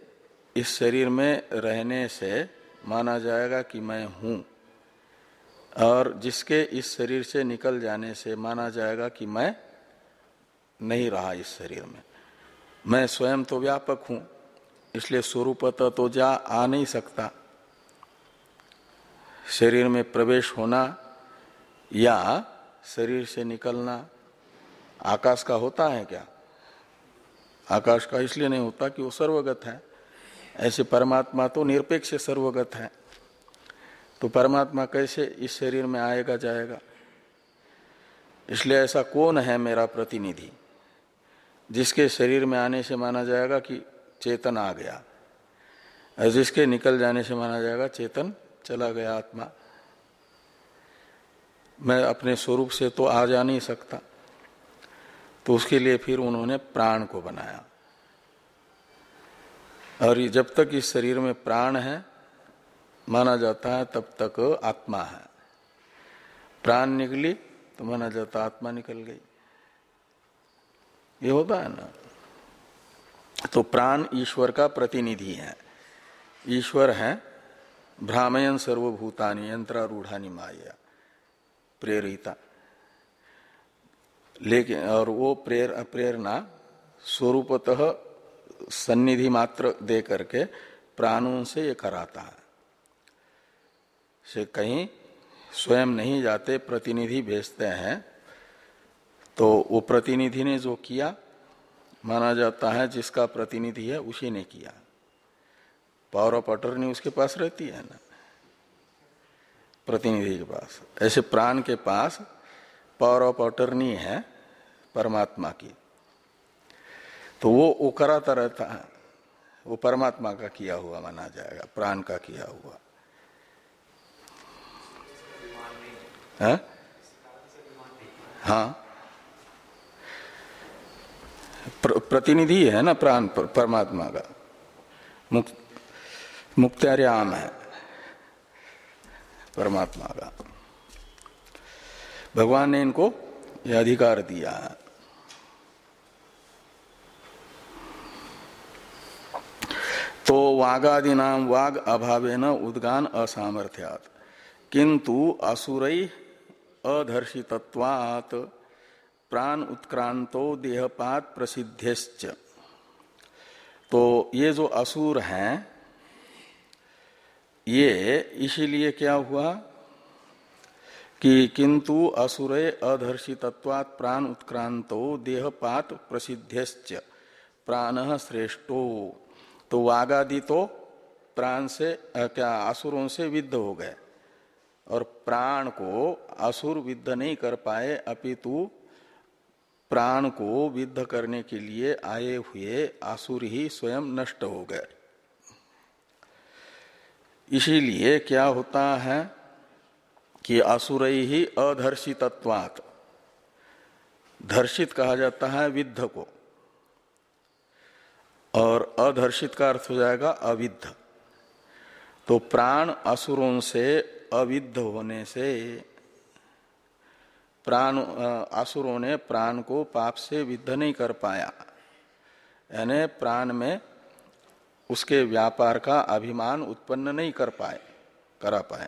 इस शरीर में रहने से माना जाएगा कि मैं हूं, और जिसके इस शरीर से निकल जाने से माना जाएगा कि मैं नहीं रहा इस शरीर में। मैं स्वयं तो व्यापक हूं, इसलिए स्वरूपतः तो जा आ नहीं सकता। शरीर में प्रवेश होना या शरीर से निकलना आकाश का होता है क्या? आकाश का इसलिए नहीं होता कि वो सर्वगत है। ऐसे परमात्मा तो निरपेक्ष सर्वगत है, तो परमात्मा कैसे इस शरीर में आएगा जाएगा? इसलिए ऐसा कौन है मेरा प्रतिनिधि जिसके शरीर में आने से माना जाएगा कि चेतन आ गया, और जिसके निकल जाने से माना जाएगा चेतन चला गया आत्मा? मैं अपने स्वरूप से तो आ जा नहीं सकता, तो उसके लिए फिर उन्होंने प्राण को बनाया। और जब तक इस शरीर में प्राण है माना जाता है तब तक आत्मा है। प्राण निकली तो माना जाता आत्मा निकल गई। ये होता है ना। तो प्राण ईश्वर का प्रतिनिधि है। ईश्वर है भ्रामयन सर्वभूतानि यंत्रारूढ़ानि माया प्रेरिता, लेकिन और वो प्रेर प्रेरणा स्वरूपतः सन्निधि मात्र दे करके प्राणों से ये कराता है। से कहीं स्वयं नहीं जाते, प्रतिनिधि भेजते हैं, तो वो प्रतिनिधि ने जो किया माना जाता है जिसका प्रतिनिधि है उसी ने किया। पावर ऑफ अटर्नी उसके पास रहती है ना, प्रतिनिधि के पास। ऐसे प्राण के पास पावर ऑफ अटर्नी है परमात्मा की, तो वो वो कराता रहता है। वो परमात्मा का किया हुआ माना जाएगा, प्राण का किया हुआ है। हाँ, प्र, प्रतिनिधि है ना प्राण परमात्मा का, मुक्त मुक्तार्याम है परमात्मा का। भगवान ने इनको यह अधिकार दिया है। तो वागादि नाम वाग अभावेन उद्गान असामर्थ्यात् किंतु असुरै अधर्षितत्वात् प्राण उत्क्रांतो देहपात प्रसिद्धेश्च। तो ये जो असुर हैं ये इसीलिए क्या हुआ कि किंतु असुरे अधर्षितत्वात् प्राण उत्क्रांतो देहपात प्रसिद्धेश्च प्राणः श्रेष्ठो। तो वागादि तो प्राण से क्या असुरों से विद्ध हो गए, और प्राण को असुर विद्ध नहीं कर पाए, अपितु प्राण को विद्ध करने के लिए आए हुए असुर ही स्वयं नष्ट हो गए। इसीलिए क्या होता है कि असुरै ही अधर्षितत्वात्, धर्षित कहा जाता है विद्ध को, और अधर्षित का अर्थ हो जाएगा अविद्ध। तो प्राण असुरों से अविद्ध होने से प्राण असुरों ने प्राण को पाप से विद्ध नहीं कर पाया, यानी प्राण में उसके व्यापार का अभिमान उत्पन्न नहीं कर पाए करा पाए।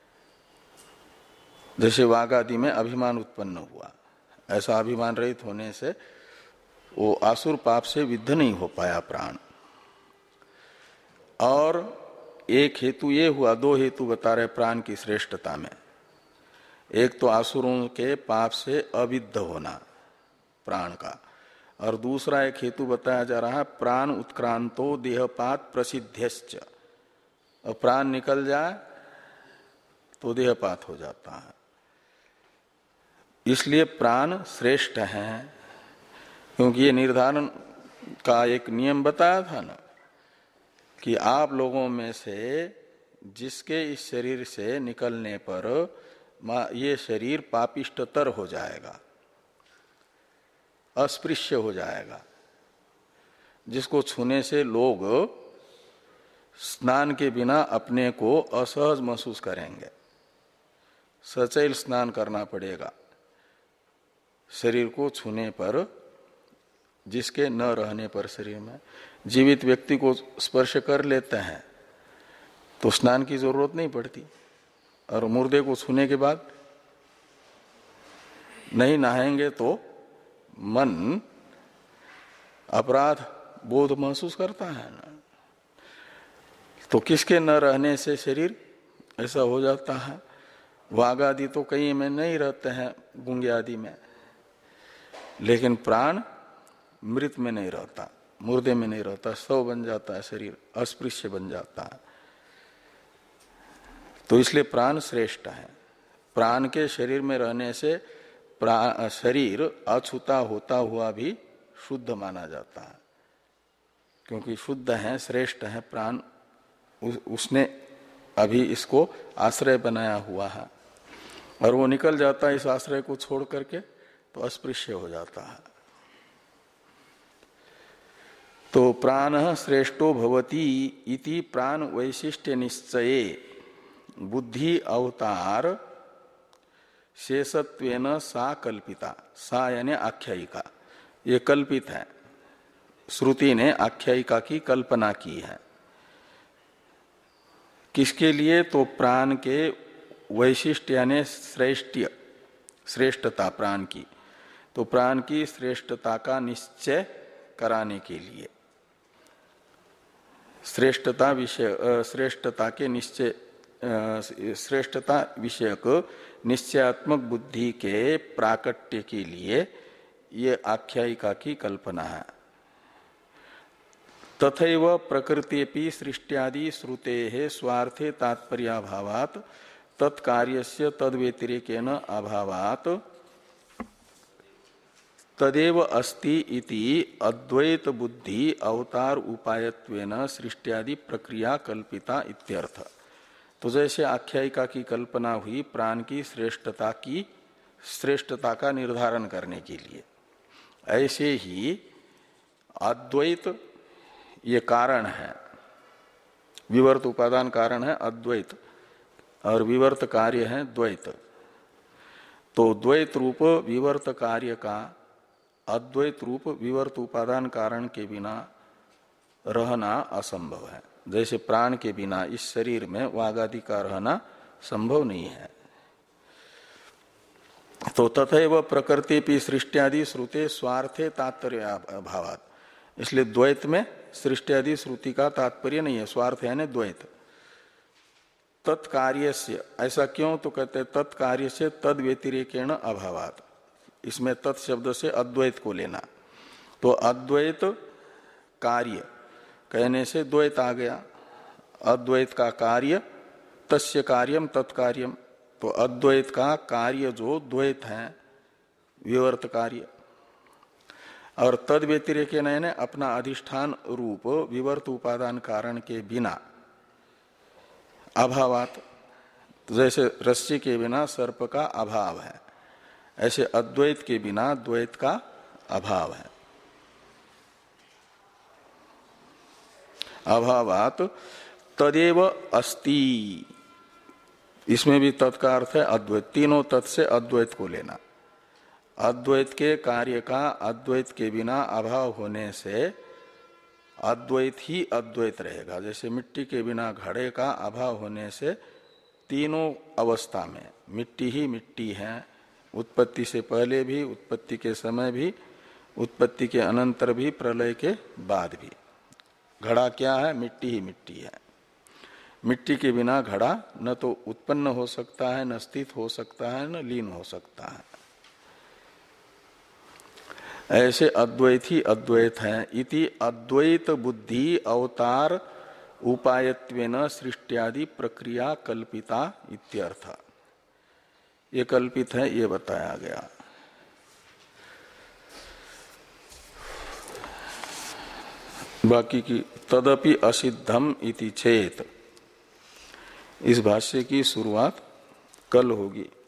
जैसे वागादि में अभिमान उत्पन्न हुआ, ऐसा अभिमान रहित होने से वो आसुर पाप से विद्ध नहीं हो पाया प्राण। और एक हेतु ये हुआ, दो हेतु बता रहे प्राण की श्रेष्ठता में। एक तो आसुरों के पाप से अविद्ध होना प्राण का, और दूसरा एक हेतु बताया जा रहा है प्राण उत्क्रांतो देहपात प्रसिद्धेश्च। और प्राण निकल जाए तो देहपात हो जाता है। इसलिए प्राण श्रेष्ठ है, क्योंकि ये निर्धारण का एक नियम बताया था ना कि आप लोगों में से जिसके इस शरीर से निकलने पर ये शरीर पापिष्टतर हो जाएगा, अस्पृश्य हो जाएगा, जिसको छूने से लोग स्नान के बिना अपने को असहज महसूस करेंगे, सचैल स्नान करना पड़ेगा। शरीर को छूने पर, जिसके न रहने पर शरीर में जीवित व्यक्ति को स्पर्श कर लेते हैं तो स्नान की जरूरत नहीं पड़ती, और मुर्दे को छूने के बाद नहीं नहाएंगे तो मन अपराध बोध महसूस करता है ना। तो किसके न रहने से शरीर ऐसा हो जाता है। वाघ आदि तो कहीं में नहीं रहते हैं, गूंगे आदि में, लेकिन प्राण मृत में नहीं रहता, मुर्दे में नहीं रहता, शव बन जाता है, शरीर अस्पृश्य बन जाता है। तो इसलिए प्राण श्रेष्ठ है। प्राण के शरीर में रहने से शरीर अछूता होता हुआ भी शुद्ध माना जाता है, क्योंकि शुद्ध है, श्रेष्ठ है प्राण। उस, उसने अभी इसको आश्रय बनाया हुआ है और वो निकल जाता है इस आश्रय को छोड़ करके तो अस्पृश्य हो जाता है। तो प्राण श्रेष्ठो भवति इति प्राण वैशिष्ट्य निश्चये बुद्धि अवतार शेषत्वेन सा कल्पिता। सा यानी आख्यायिका, ये कल्पित है, श्रुति ने आख्यायिका की कल्पना की है। किसके लिए? तो प्राण के वैशिष्ट्य यानी श्रेष्ठ्य, श्रेष्ठता प्राण की, तो प्राण की श्रेष्ठता का निश्चय कराने के लिए, श्रेष्ठता विषय श्रेष्ठता के निश्चय श्रेष्ठता विषयक निश्चयात्मक बुद्धि के प्राकट्य के लिए ये आख्यायिका की कल्पना है। तथैव प्रकृतेपि सृष्ट्यादि श्रुतेः स्वार्थे तात्पर्याभावात् तत्कार्यस्य तद्व्यतिरेकेन अभावात् तदेव अस्ति इति अद्वैत बुद्धि अवतार उपायत्वेन सृष्ट्यादि प्रक्रिया कल्पिता इत्यर्थ। तो जैसे आख्यायिका की कल्पना हुई प्राण की श्रेष्ठता की श्रेष्ठता का निर्धारण करने के लिए, ऐसे ही अद्वैत ये कारण है, विवर्त उपादान कारण है अद्वैत और विवर्त कार्य है द्वैत। तो द्वैत रूप विवर्त कार्य का अद्वैत रूप विवर्त उपादान कारण के बिना रहना असंभव है। जैसे प्राण के बिना इस शरीर में वाघ आदि का रहना संभव नहीं है। तो तथैव प्रकृति सृष्ट्यादि श्रुते स्वार्थे तात्पर्य अभावात्, इसलिए द्वैत में सृष्ट्यादि श्रुति का तात्पर्य नहीं है, स्वार्थ यानी द्वैत। तत्कार्यस्य, ऐसा क्यों? तो कहते तत्कार्य से तद व्यतिरेकेण अभावात्, इसमें तत् शब्द से अद्वैत को लेना। तो अद्वैत कार्य कहने से द्वैत आ गया, अद्वैत का कार्य तस्य कार्यम तत्कार्यम, तो अद्वैत का कार्य जो द्वैत है विवर्त कार्य, और तद व्यतिरेक ने अपना अधिष्ठान रूप विवर्त उपादान कारण के बिना अभावात, जैसे रस्सी के बिना सर्प का अभाव है, ऐसे अद्वैत के बिना द्वैत का अभाव है। अभावात तदेव अस्ति, इसमें भी तत् का अर्थ है अद्वैत, तीनों तत् से अद्वैत को लेना। अद्वैत के कार्य का अद्वैत के बिना अभाव होने से अद्वैत ही अद्वैत रहेगा। जैसे मिट्टी के बिना घड़े का अभाव होने से तीनों अवस्था में मिट्टी ही मिट्टी है, उत्पत्ति से पहले भी, उत्पत्ति के समय भी, उत्पत्ति के अनंतर भी, प्रलय के बाद भी। घड़ा क्या है? मिट्टी ही मिट्टी है। मिट्टी के बिना घड़ा न तो उत्पन्न हो सकता है, न स्थित हो सकता है, न लीन हो सकता है। ऐसे अद्वैत ही अद्वैत है। इति अद्वैत बुद्धि अवतार उपायत्वेन सृष्ट्यादि प्रक्रिया कल्पिता इत्यर्थ। ये कल्पित है, ये बताया गया। बाकी की तदपि असिद्धम इति चेत, इस भाष्य की शुरुआत कल होगी।